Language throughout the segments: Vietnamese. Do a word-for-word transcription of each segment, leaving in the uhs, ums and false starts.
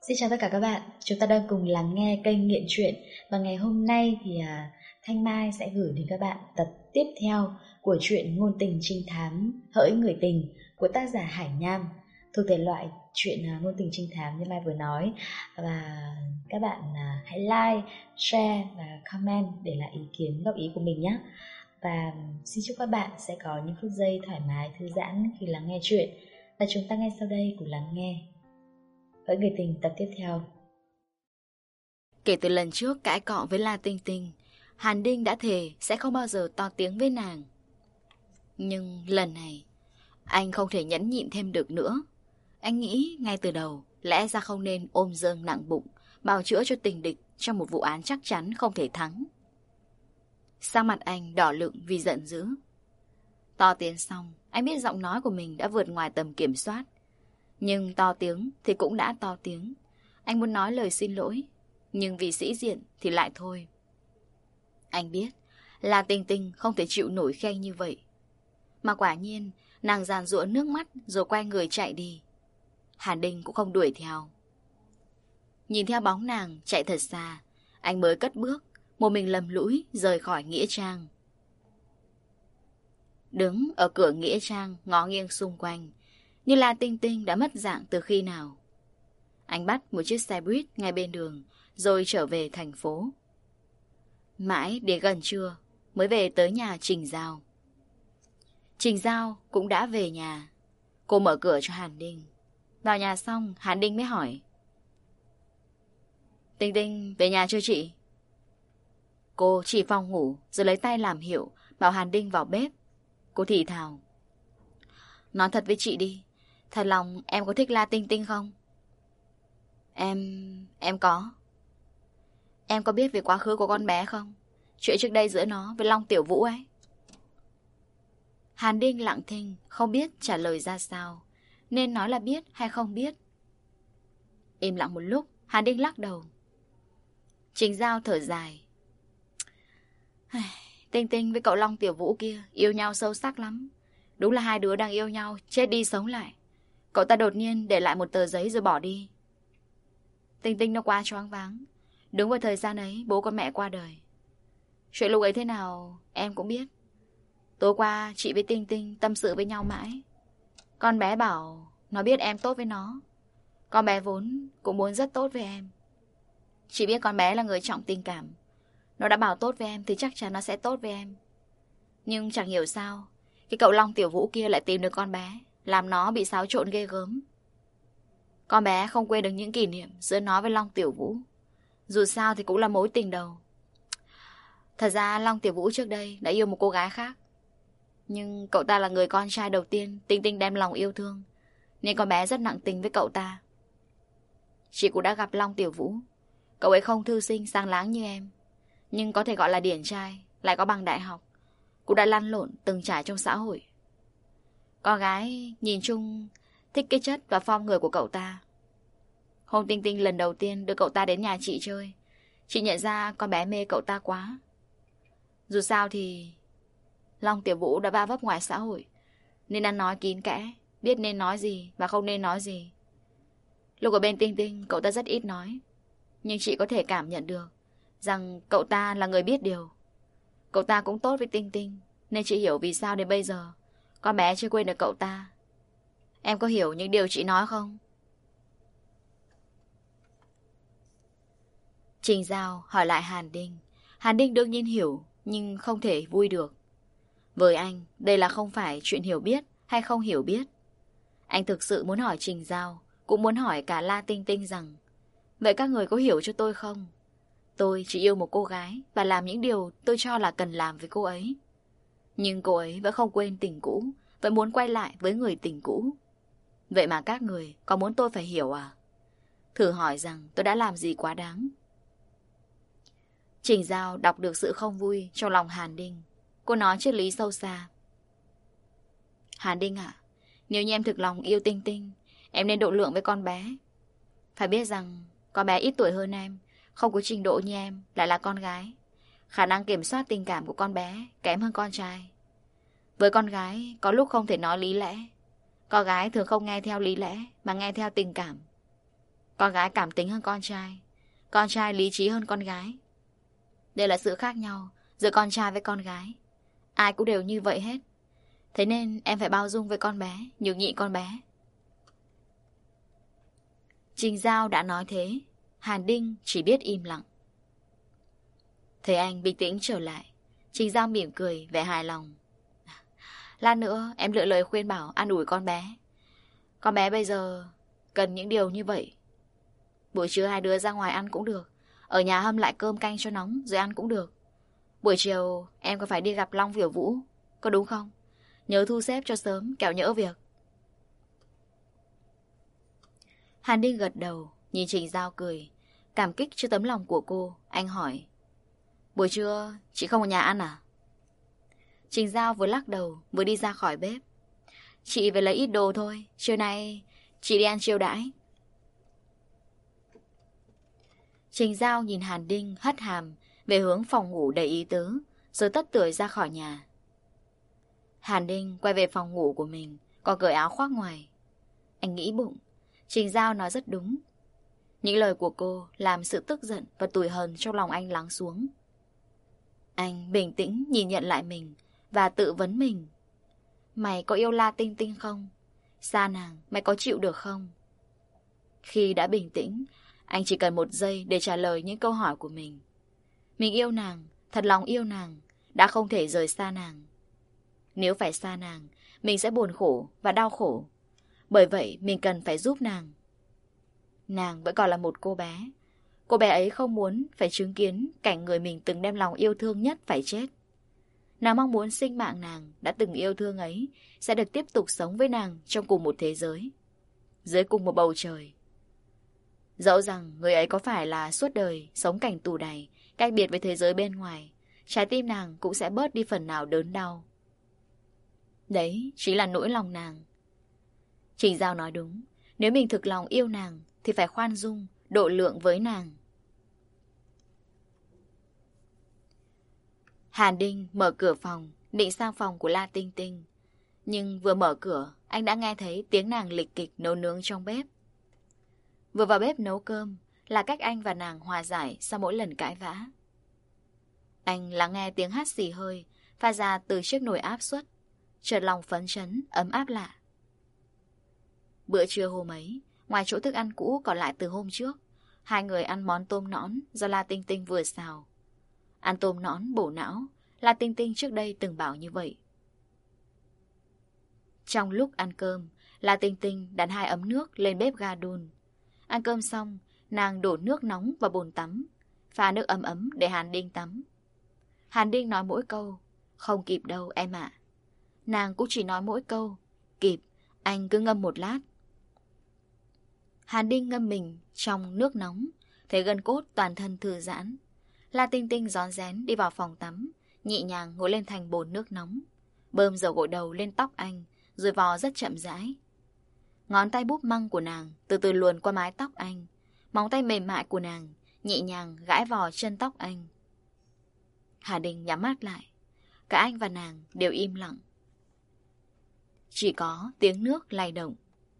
Xin chào tất cả các bạn, chúng ta đang cùng lắng nghe kênh Nghiện Truyện. Và ngày hôm nay thì à, Thanh Mai sẽ gửi đến các bạn tập tiếp theo của truyện ngôn tình trinh thám Hỡi Người Tình của tác giả Hải Nham, thuộc thể loại truyện à, ngôn tình trinh thám như Mai vừa nói. Và các bạn à, hãy like, share và comment để lại ý kiến, góp ý của mình nhé. Và xin chúc các bạn sẽ có những phút giây thoải mái, thư giãn khi lắng nghe truyện. Và chúng ta ngay sau đây cùng lắng nghe Hỡi Người Tình tập tiếp theo. Kể từ lần trước cãi cọ với La Tinh Tinh, Hàn Đinh đã thề sẽ không bao giờ to tiếng với nàng. Nhưng lần này, anh không thể nhẫn nhịn thêm được nữa. Anh nghĩ ngay từ đầu, lẽ ra không nên ôm dâng nặng bụng, bào chữa cho tình địch trong một vụ án chắc chắn không thể thắng. Sắc mặt anh đỏ lựng vì giận dữ. To tiếng xong, anh biết giọng nói của mình đã vượt ngoài tầm kiểm soát. Nhưng to tiếng thì cũng đã to tiếng. Anh muốn nói lời xin lỗi, nhưng vì sĩ diện thì lại thôi. Anh biết là Tinh Tinh không thể chịu nổi khi anh như vậy. Mà quả nhiên nàng giàn giụa nước mắt rồi quay người chạy đi. Hàn Đinh cũng không đuổi theo. Nhìn theo bóng nàng chạy thật xa, anh mới cất bước, một mình lầm lũi rời khỏi nghĩa trang. Đứng ở cửa nghĩa trang ngó nghiêng xung quanh, như là Tinh Tinh đã mất dạng từ khi nào. Anh bắt một chiếc xe buýt ngay bên đường, rồi trở về thành phố. Mãi đến gần trưa mới về tới nhà Trình Giao. Trình Giao cũng đã về nhà. Cô mở cửa cho Hàn Đinh. Vào nhà xong, Hàn Đinh mới hỏi: Tinh Tinh về nhà chưa chị? Cô chỉ phòng ngủ rồi lấy tay làm hiệu bảo Hàn Đinh vào bếp. Cô thì thào: Nói thật với chị đi, thật lòng em có thích La Tinh Tinh không? Em... em có. Em có biết về quá khứ của con bé không? Chuyện trước đây giữa nó với Long Tiểu Vũ ấy. Hàn Đinh lặng thinh, không biết trả lời ra sao, nên nói là biết hay không biết. Im lặng một lúc, Hàn Đinh lắc đầu. Trình Giao thở dài. Tinh Tinh với cậu Long Tiểu Vũ kia yêu nhau sâu sắc lắm. Đúng là hai đứa đang yêu nhau, chết đi sống lại. Cậu ta đột nhiên để lại một tờ giấy rồi bỏ đi. Tinh Tinh nó quá choáng váng. Đúng vào thời gian ấy bố con mẹ qua đời. Chuyện lúc ấy thế nào em cũng biết. Tối qua chị với Tinh Tinh tâm sự với nhau mãi. Con bé bảo nó biết em tốt với nó. Con bé vốn cũng muốn rất tốt với em. Chị biết con bé là người trọng tình cảm. Nó đã bảo tốt với em thì chắc chắn nó sẽ tốt với em. Nhưng chẳng hiểu sao cái cậu Long Tiểu Vũ kia lại tìm được con bé, làm nó bị xáo trộn ghê gớm. Con bé không quên được những kỷ niệm giữa nó với Long Tiểu Vũ. Dù sao thì cũng là mối tình đầu. Thật ra Long Tiểu Vũ trước đây đã yêu một cô gái khác. Nhưng cậu ta là người con trai đầu tiên Tinh Tinh đem lòng yêu thương, nên con bé rất nặng tình với cậu ta. Chị cũng đã gặp Long Tiểu Vũ. Cậu ấy không thư sinh sáng láng như em, nhưng có thể gọi là điển trai, lại có bằng đại học, cũng đã lăn lộn từng trải trong xã hội. Con gái nhìn chung thích cái chất và form người của cậu ta. Hôm Tinh Tinh lần đầu tiên đưa cậu ta đến nhà chị chơi, chị nhận ra con bé mê cậu ta quá. Dù sao thì Long Tiểu Vũ đã va vấp ngoài xã hội, nên ăn nói kín kẽ, biết nên nói gì và không nên nói gì. Lúc ở bên Tinh Tinh, cậu ta rất ít nói, nhưng chị có thể cảm nhận được rằng cậu ta là người biết điều. Cậu ta cũng tốt với Tinh Tinh, nên chị hiểu vì sao đến bây giờ con bé chưa quên được cậu ta. Em có hiểu những điều chị nói không? Trình Giao hỏi lại Hàn Đinh. Hàn Đinh đương nhiên hiểu, nhưng không thể vui được. Với anh, đây là không phải chuyện hiểu biết hay không hiểu biết. Anh thực sự muốn hỏi Trình Giao, cũng muốn hỏi cả La Tinh Tinh rằng: vậy các người có hiểu cho tôi không? Tôi chỉ yêu một cô gái và làm những điều tôi cho là cần làm với cô ấy. Nhưng cô ấy vẫn không quên tình cũ, vẫn muốn quay lại với người tình cũ. Vậy mà các người có muốn tôi phải hiểu à? Thử hỏi rằng tôi đã làm gì quá đáng. Trình Giao đọc được sự không vui trong lòng Hàn Đinh. Cô nói triết lý sâu xa. Hàn Đinh ạ, nếu như em thực lòng yêu Tinh Tinh, em nên độ lượng với con bé. Phải biết rằng con bé ít tuổi hơn em, không có trình độ như em, lại là con gái. Khả năng kiểm soát tình cảm của con bé kém hơn con trai. Với con gái, có lúc không thể nói lý lẽ. Con gái thường không nghe theo lý lẽ, mà nghe theo tình cảm. Con gái cảm tính hơn con trai, con trai lý trí hơn con gái. Đây là sự khác nhau giữa con trai với con gái. Ai cũng đều như vậy hết. Thế nên em phải bao dung với con bé, nhường nhịn con bé. Trình Giao đã nói thế, Hàn Đinh chỉ biết im lặng. Thấy anh bình tĩnh trở lại, Trình Giao mỉm cười vẻ hài lòng. Lát nữa em lựa lời khuyên bảo an ủi con bé. Con bé bây giờ cần những điều như vậy. Buổi trưa hai đứa ra ngoài ăn cũng được, ở nhà hâm lại cơm canh cho nóng rồi ăn cũng được. Buổi chiều em có phải đi gặp Long Viểu Vũ, có đúng không? Nhớ thu xếp cho sớm, kẻo nhỡ việc. Hàn Đinh gật đầu, nhìn Trình Giao cười. Cảm kích trước tấm lòng của cô, anh hỏi. Buổi trưa chị không ở nhà ăn à? Trình Giao vừa lắc đầu, vừa đi ra khỏi bếp. Chị về lấy ít đồ thôi, trưa nay chị đi ăn chiêu đãi. Trình Giao nhìn Hàn Đinh hất hàm về hướng phòng ngủ đầy ý tứ, rồi tất tưởi ra khỏi nhà. Hàn Đinh quay về phòng ngủ của mình, còn cởi áo khoác ngoài. Anh nghĩ bụng, Trình Giao nói rất đúng. Những lời của cô làm sự tức giận và tủi hờn trong lòng anh lắng xuống. Anh bình tĩnh nhìn nhận lại mình và tự vấn mình. Mày có yêu La Tinh Tinh không? Xa nàng, mày có chịu được không? Khi đã bình tĩnh, anh chỉ cần một giây để trả lời những câu hỏi của mình. Mình yêu nàng, thật lòng yêu nàng, đã không thể rời xa nàng. Nếu phải xa nàng, mình sẽ buồn khổ và đau khổ. Bởi vậy mình cần phải giúp nàng. Nàng vẫn còn là một cô bé. Cô bé ấy không muốn phải chứng kiến cảnh người mình từng đem lòng yêu thương nhất phải chết. Nàng mong muốn sinh mạng nàng đã từng yêu thương ấy sẽ được tiếp tục sống với nàng trong cùng một thế giới, dưới cùng một bầu trời. Dẫu rằng người ấy có phải là suốt đời sống cảnh tù đày, cách biệt với thế giới bên ngoài, trái tim nàng cũng sẽ bớt đi phần nào đớn đau. Đấy chính là nỗi lòng nàng. Trình Giao nói đúng, nếu mình thực lòng yêu nàng thì phải khoan dung, độ lượng với nàng. Hàn Đinh mở cửa phòng, định sang phòng của La Tinh Tinh. Nhưng vừa mở cửa, anh đã nghe thấy tiếng nàng lịch kịch nấu nướng trong bếp. Vừa vào bếp nấu cơm là cách anh và nàng hòa giải sau mỗi lần cãi vã. Anh lắng nghe tiếng hát xì hơi pha ra từ chiếc nồi áp suất, chợt lòng phấn chấn, ấm áp lạ. Bữa trưa hôm ấy, ngoài chỗ thức ăn cũ còn lại từ hôm trước, hai người ăn món tôm nõn do La Tinh Tinh vừa xào. Ăn tôm nõn bổ não, La Tinh Tinh trước đây từng bảo như vậy. Trong lúc ăn cơm, La Tinh Tinh đặt hai ấm nước lên bếp ga đun. Ăn cơm xong, nàng đổ nước nóng vào bồn tắm, pha nước ấm ấm để Hàn Đinh tắm. Hàn Đinh nói mỗi câu, không kịp đâu em ạ. Nàng cũng chỉ nói mỗi câu, kịp, anh cứ ngâm một lát. Hàn Đinh ngâm mình trong nước nóng, thấy gân cốt toàn thân thư giãn. La Tinh Tinh rón rén đi vào phòng tắm, nhẹ nhàng ngồi lên thành bồn nước nóng, bơm dầu gội đầu lên tóc anh, rồi vò rất chậm rãi. Ngón tay búp măng của nàng từ từ luồn qua mái tóc anh, móng tay mềm mại của nàng nhẹ nhàng gãi vò chân tóc anh. Hà Đình nhắm mắt lại, cả anh và nàng đều im lặng. Chỉ có tiếng nước lay động.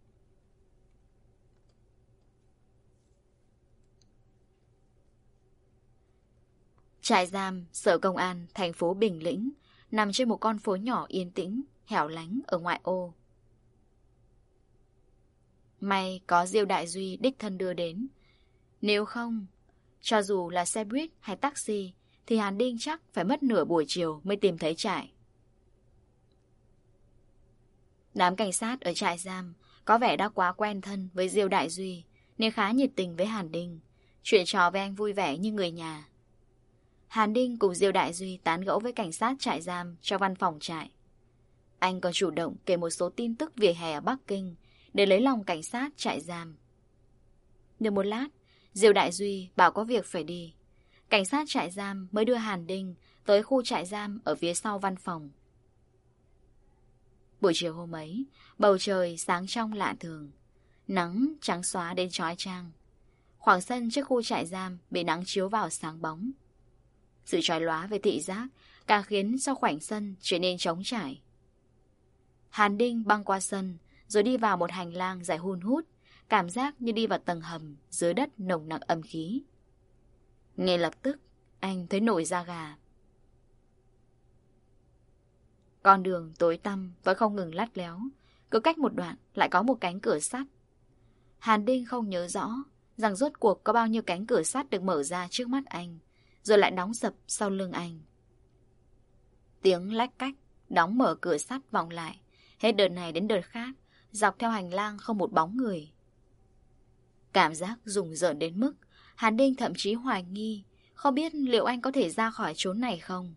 Trại giam Sở Công an thành phố Bình Lĩnh nằm trên một con phố nhỏ yên tĩnh, hẻo lánh ở ngoại ô. May có Diêu Đại Duy đích thân đưa đến. Nếu không, cho dù là xe buýt hay taxi, thì Hàn Đinh chắc phải mất nửa buổi chiều mới tìm thấy trại. Đám cảnh sát ở trại giam có vẻ đã quá quen thân với Diêu Đại Duy, nên khá nhiệt tình với Hàn Đinh, chuyện trò với anh vui vẻ như người nhà. Hàn Đinh cùng Diêu Đại Duy tán gẫu với cảnh sát trại giam trong văn phòng trại. Anh còn chủ động kể một số tin tức vỉa hè ở Bắc Kinh để lấy lòng cảnh sát trại giam. Được một lát, Diêu Đại Duy bảo có việc phải đi. Cảnh sát trại giam mới đưa Hàn Đinh tới khu trại giam ở phía sau văn phòng. Buổi chiều hôm ấy, bầu trời sáng trong lạ thường, nắng trắng xóa đến chói chang. Khoảng sân trước khu trại giam bị nắng chiếu vào sáng bóng. Sự chói lóa về thị giác càng khiến cho khoảnh sân trở nên trống trải. Hàn Đinh băng qua sân rồi đi vào một hành lang dài hun hút, cảm giác như đi vào tầng hầm dưới đất nồng nặc âm khí. Ngay lập tức, anh thấy nổi da gà. Con đường tối tăm vẫn không ngừng lắt léo, cứ cách một đoạn lại có một cánh cửa sắt. Hàn Đinh không nhớ rõ rằng rốt cuộc có bao nhiêu cánh cửa sắt được mở ra trước mắt anh, rồi lại đóng sập sau lưng anh. Tiếng lách cách đóng mở cửa sắt vọng lại, hết đợt này đến đợt khác, dọc theo hành lang không một bóng người. Cảm giác rùng rợn đến mức Hàn Đinh thậm chí hoài nghi, không biết liệu anh có thể ra khỏi chốn này không.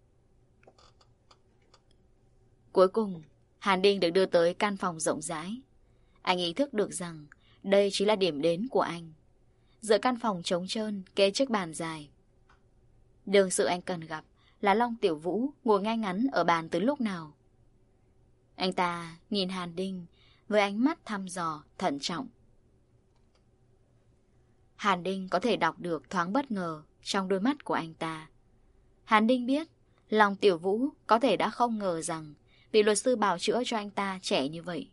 Cuối cùng, Hàn Đinh được đưa tới căn phòng rộng rãi. Anh ý thức được rằng đây chính là điểm đến của anh. Giữa căn phòng trống trơn, kê chiếc bàn dài. Đương sự anh cần gặp là Long Tiểu Vũ ngồi ngay ngắn ở bàn từ lúc nào. Anh ta nhìn Hàn Đinh với ánh mắt thăm dò, thận trọng. Hàn Đinh có thể đọc được thoáng bất ngờ trong đôi mắt của anh ta. Hàn Đinh biết Long Tiểu Vũ có thể đã không ngờ rằng vị luật sư bào chữa cho anh ta trẻ như vậy.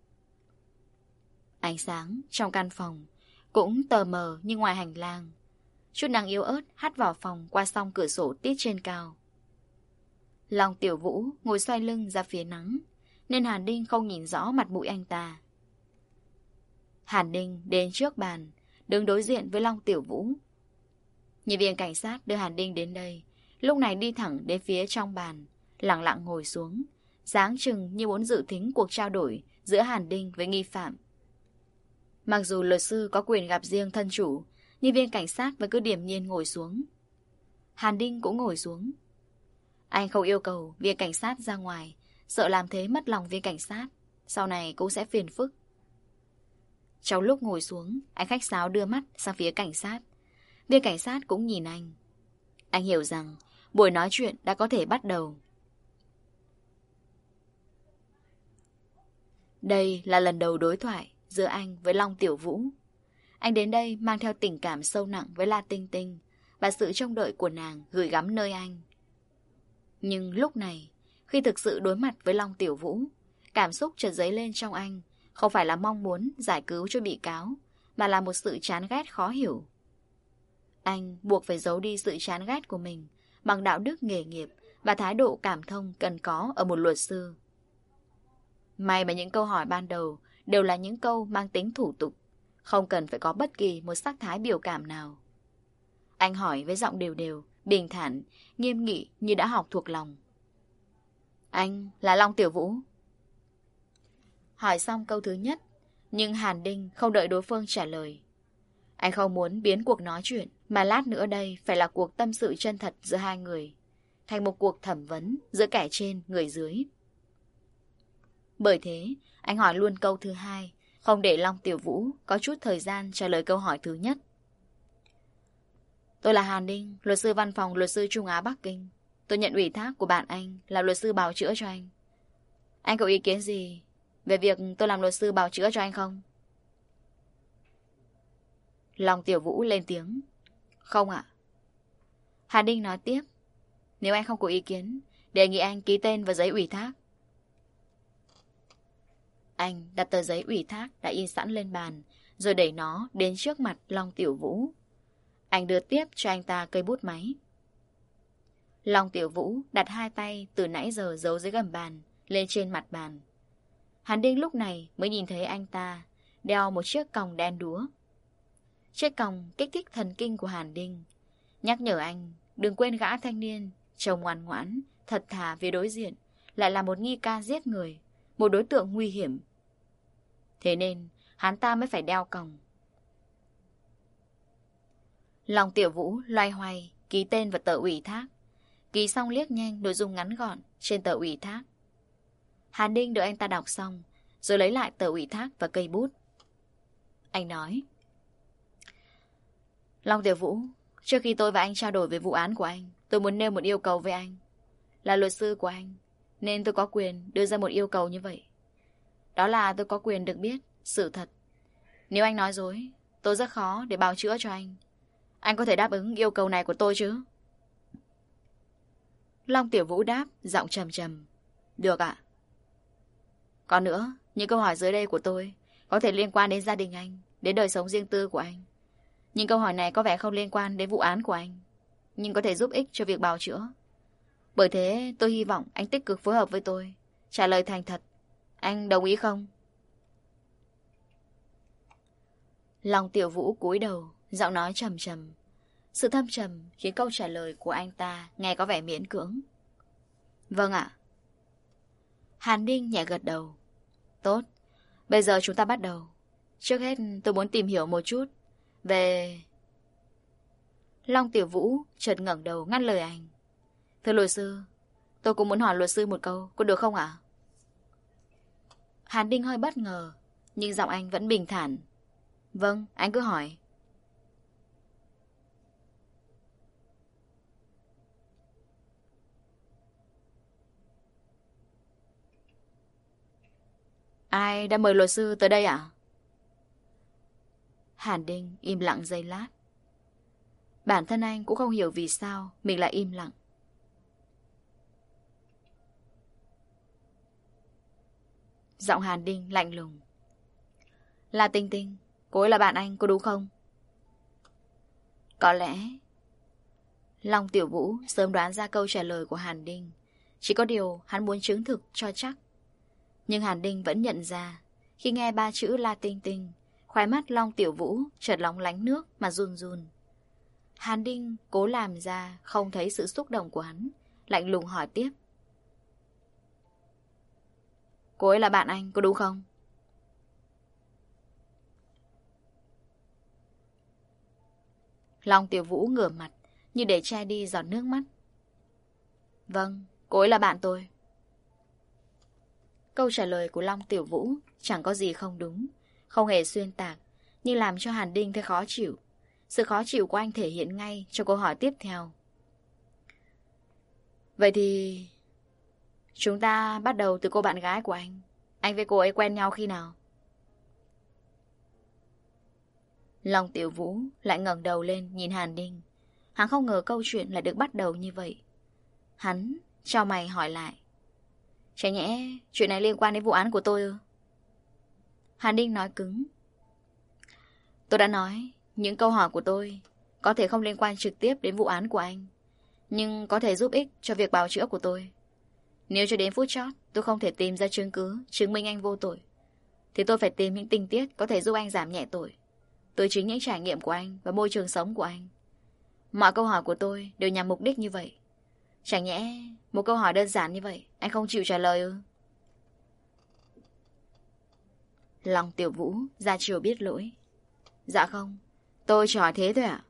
Ánh sáng trong căn phòng cũng tờ mờ như ngoài hành lang. Chút nắng yếu ớt hắt vào phòng qua song cửa sổ tít trên cao. Long Tiểu Vũ ngồi xoay lưng ra phía nắng, nên Hàn Đinh không nhìn rõ mặt mũi anh ta. Hàn Đinh đến trước bàn, đứng đối diện với Long Tiểu Vũ. Nhân viên cảnh sát đưa Hàn Đinh đến đây, lúc này đi thẳng đến phía trong bàn, lặng lặng ngồi xuống, dáng chừng như muốn dự thính cuộc trao đổi giữa Hàn Đinh với nghi phạm. Mặc dù luật sư có quyền gặp riêng thân chủ, nhân viên cảnh sát vẫn cứ điềm nhiên ngồi xuống. Hàn Đinh cũng ngồi xuống. Anh không yêu cầu viên cảnh sát ra ngoài, sợ làm thế mất lòng viên cảnh sát, sau này cũng sẽ phiền phức. Trong lúc ngồi xuống, anh khách sáo đưa mắt sang phía cảnh sát. Viên cảnh sát cũng nhìn anh. Anh hiểu rằng buổi nói chuyện đã có thể bắt đầu. Đây là lần đầu đối thoại giữa anh với Long Tiểu Vũ. Anh đến đây mang theo tình cảm sâu nặng với La Tinh Tinh và sự trông đợi của nàng gửi gắm nơi anh. Nhưng lúc này, khi thực sự đối mặt với Long Tiểu Vũ, cảm xúc chợt dấy lên trong anh không phải là mong muốn giải cứu cho bị cáo, mà là một sự chán ghét khó hiểu. Anh buộc phải giấu đi sự chán ghét của mình bằng đạo đức nghề nghiệp và thái độ cảm thông cần có ở một luật sư. May mà những câu hỏi ban đầu đều là những câu mang tính thủ tục, không cần phải có bất kỳ một sắc thái biểu cảm nào. Anh hỏi với giọng đều đều, bình thản, nghiêm nghị như đã học thuộc lòng. Anh là Long Tiểu Vũ. Hỏi xong câu thứ nhất, nhưng Hàn Đinh không đợi đối phương trả lời. Anh không muốn biến cuộc nói chuyện, mà lát nữa đây phải là cuộc tâm sự chân thật giữa hai người, thành một cuộc thẩm vấn giữa kẻ trên người dưới. Bởi thế, anh hỏi luôn câu thứ hai, không để Long Tiểu Vũ có chút thời gian trả lời câu hỏi thứ nhất. Tôi là Hàn Đinh, luật sư văn phòng luật sư Trung Á Bắc Kinh. Tôi nhận ủy thác của bạn anh là luật sư bào chữa cho anh. Anh có ý kiến gì về việc tôi làm luật sư bào chữa cho anh không? Long Tiểu Vũ lên tiếng. Không ạ. Hàn Đinh nói tiếp. Nếu anh không có ý kiến, đề nghị anh ký tên vào giấy ủy thác. Anh đặt tờ giấy ủy thác đã in sẵn lên bàn, rồi đẩy nó đến trước mặt Long Tiểu Vũ. Anh đưa tiếp cho anh ta cây bút máy. Long Tiểu Vũ đặt hai tay từ nãy giờ giấu dưới gầm bàn lên trên mặt bàn. Hàn Đinh lúc này mới nhìn thấy anh ta đeo một chiếc còng đen đúa. Chiếc còng kích thích thần kinh của Hàn Đinh, nhắc nhở anh đừng quên gã thanh niên trông ngoan ngoãn, thật thà phía đối diện lại là một nghi can giết người, một đối tượng nguy hiểm. Thế nên hắn ta mới phải đeo còng. Long Tiểu Vũ loay hoay ký tên vào tờ ủy thác. Ký xong liếc nhanh nội dung ngắn gọn trên tờ ủy thác. Hàn Đinh đợi anh ta đọc xong, rồi lấy lại tờ ủy thác và cây bút. Anh nói: Long Tiểu Vũ, trước khi tôi và anh trao đổi về vụ án của anh, tôi muốn nêu một yêu cầu với anh. Là luật sư của anh, nên tôi có quyền đưa ra một yêu cầu như vậy. Đó là tôi có quyền được biết sự thật. Nếu anh nói dối, tôi rất khó để bào chữa cho anh. Anh có thể đáp ứng yêu cầu này của tôi chứ? Long Tiểu Vũ đáp, giọng trầm trầm: Được ạ. Còn nữa, những câu hỏi dưới đây của tôi có thể liên quan đến gia đình anh, đến đời sống riêng tư của anh. Nhưng câu hỏi này có vẻ không liên quan đến vụ án của anh, nhưng có thể giúp ích cho việc bào chữa. Bởi thế tôi hy vọng anh tích cực phối hợp với tôi, trả lời thành thật. Anh đồng ý không? Long Tiểu Vũ cúi đầu, giọng nói trầm trầm. Sự thâm trầm khiến câu trả lời của anh ta nghe có vẻ miễn cưỡng. Vâng ạ. Hàn Ninh nhẹ gật đầu. Tốt, bây giờ chúng ta bắt đầu. Trước hết tôi muốn tìm hiểu một chút về... Long Tiểu Vũ chợt ngẩng đầu ngắt lời anh. Thưa luật sư, tôi cũng muốn hỏi luật sư một câu, có được không ạ? Hàn Ninh hơi bất ngờ, nhưng giọng anh vẫn bình thản. Vâng, anh cứ hỏi. Ai đã mời luật sư tới đây ạ? Hàn Ninh im lặng giây lát. Bản thân anh cũng không hiểu vì sao mình lại im lặng. Giọng Hàn Ninh lạnh lùng. Là Tinh Tinh, cô ấy là bạn anh, có đúng không? Có lẽ Long Tiểu Vũ sớm đoán ra câu trả lời của Hàn Ninh. Chỉ có điều hắn muốn chứng thực cho chắc. Nhưng Hàn Ninh vẫn nhận ra, khi nghe ba chữ là Tinh Tinh, khóe mắt Long Tiểu Vũ chợt lóng lánh nước mà run run. Hàn Ninh cố làm ra không thấy sự xúc động của hắn, lạnh lùng hỏi tiếp. Cô ấy là bạn anh, có đúng không? Long Tiểu Vũ ngửa mặt, như để che đi giọt nước mắt. Vâng, cô ấy là bạn tôi. Câu trả lời của Long Tiểu Vũ chẳng có gì không đúng, không hề xuyên tạc, nhưng làm cho Hàn Ninh thấy khó chịu. Sự khó chịu của anh thể hiện ngay cho câu hỏi tiếp theo. Vậy thì... chúng ta bắt đầu từ cô bạn gái của anh. Anh với cô ấy quen nhau khi nào? Long Tiểu Vũ lại ngẩng đầu lên nhìn Hàn Ninh. Hắn không ngờ câu chuyện lại được bắt đầu như vậy. Hắn chau mày hỏi lại. Chả nhẽ chuyện này liên quan đến vụ án của tôi ư? Hàn Ninh nói cứng. Tôi đã nói, những câu hỏi của tôi có thể không liên quan trực tiếp đến vụ án của anh, nhưng có thể giúp ích cho việc bào chữa của tôi. Nếu cho đến phút chót tôi không thể tìm ra chứng cứ chứng minh anh vô tội, thì tôi phải tìm những tình tiết có thể giúp anh giảm nhẹ tội, từ chính những trải nghiệm của anh và môi trường sống của anh. Mọi câu hỏi của tôi đều nhằm mục đích như vậy. Chẳng nhẽ một câu hỏi đơn giản như vậy anh không chịu trả lời ư? Long Tiểu Vũ ra chiều biết lỗi. Dạ không, tôi chỉ hỏi thế thôi ạ.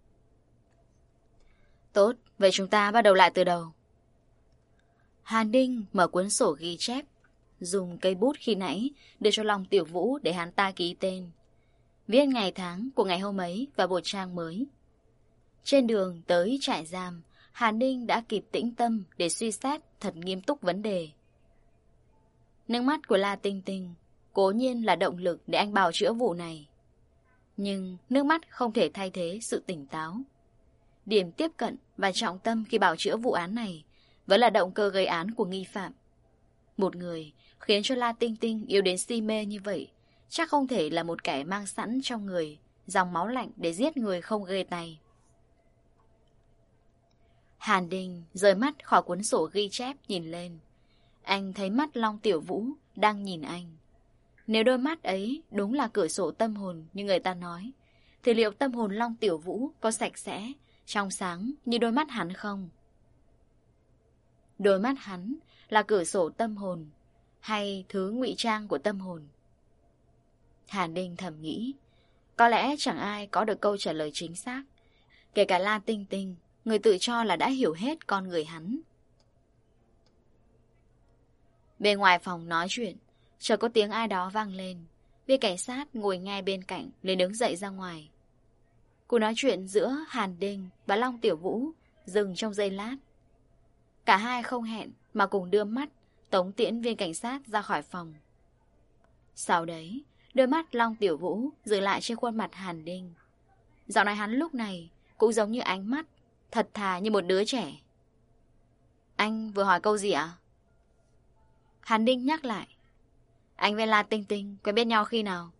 Tốt, vậy chúng ta bắt đầu lại từ đầu. Hàn Ninh mở cuốn sổ ghi chép, dùng cây bút khi nãy đưa cho Long Tiểu Vũ để hắn ta ký tên, viết ngày tháng của ngày hôm ấy và một trang mới. Trên đường tới trại giam, Hàn Ninh đã kịp tĩnh tâm để suy xét thật nghiêm túc vấn đề. Nước mắt của La Tinh Tinh cố nhiên là động lực để anh bào chữa vụ này, nhưng nước mắt không thể thay thế sự tỉnh táo. Điểm tiếp cận và trọng tâm khi bào chữa vụ án này vẫn là động cơ gây án của nghi phạm. Một người khiến cho La Tinh Tinh yêu đến si mê như vậy chắc không thể là một kẻ mang sẵn trong người dòng máu lạnh để giết người không ghê tay. Hàn Ninh rời mắt khỏi cuốn sổ ghi chép nhìn lên. Anh thấy mắt Long Tiểu Vũ đang nhìn anh. Nếu đôi mắt ấy đúng là cửa sổ tâm hồn như người ta nói, thì liệu tâm hồn Long Tiểu Vũ có sạch sẽ, trong sáng như đôi mắt hắn không? Đôi mắt hắn là cửa sổ tâm hồn, hay thứ ngụy trang của tâm hồn? Hàn Ninh thầm nghĩ, có lẽ chẳng ai có được câu trả lời chính xác, kể cả La Tinh Tinh, người tự cho là đã hiểu hết con người hắn. Bên ngoài phòng nói chuyện, chợt có tiếng ai đó vang lên. Viên cảnh sát ngồi ngay bên cạnh liền đứng dậy ra ngoài. Cuộc nói chuyện giữa Hàn Ninh và Long Tiểu Vũ dừng trong giây lát. Cả hai không hẹn mà cùng đưa mắt tống tiễn viên cảnh sát ra khỏi phòng. Sau đấy, đôi mắt Long Tiểu Vũ dừng lại trên khuôn mặt Hàn Ninh. Giọng nói hắn lúc này cũng giống như ánh mắt, thật thà như một đứa trẻ. Anh vừa hỏi câu gì ạ? Hàn Ninh nhắc lại. Anh với La Tinh Tinh quen biết nhau khi nào?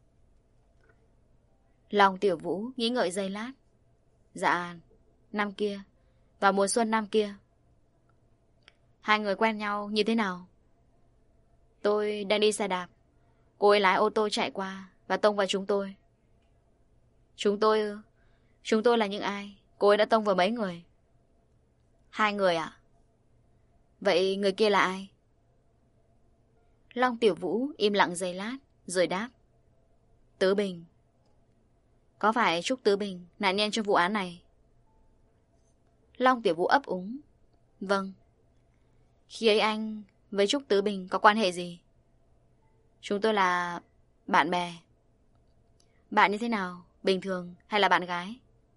Long Tiểu Vũ nghĩ ngợi giây lát. Dạ, năm kia. Vào mùa xuân năm kia. Hai người quen nhau như thế nào? Tôi đang đi xe đạp. Cô ấy lái ô tô chạy qua và tông vào chúng tôi. Chúng tôi ư? Chúng tôi là những ai? Cô ấy đã tông vào mấy người? Hai người ạ? Vậy người kia là ai? Long Tiểu Vũ im lặng giây lát rồi đáp. Tứ Bình. Có phải Trúc Tứ Bình nạn nhân trong vụ án này? Long Tiểu Vũ ấp úng. Vâng. Khi ấy anh với Trúc Tứ Bình có quan hệ gì? Chúng tôi là bạn bè. Bạn như thế nào? Bình thường hay là bạn gái?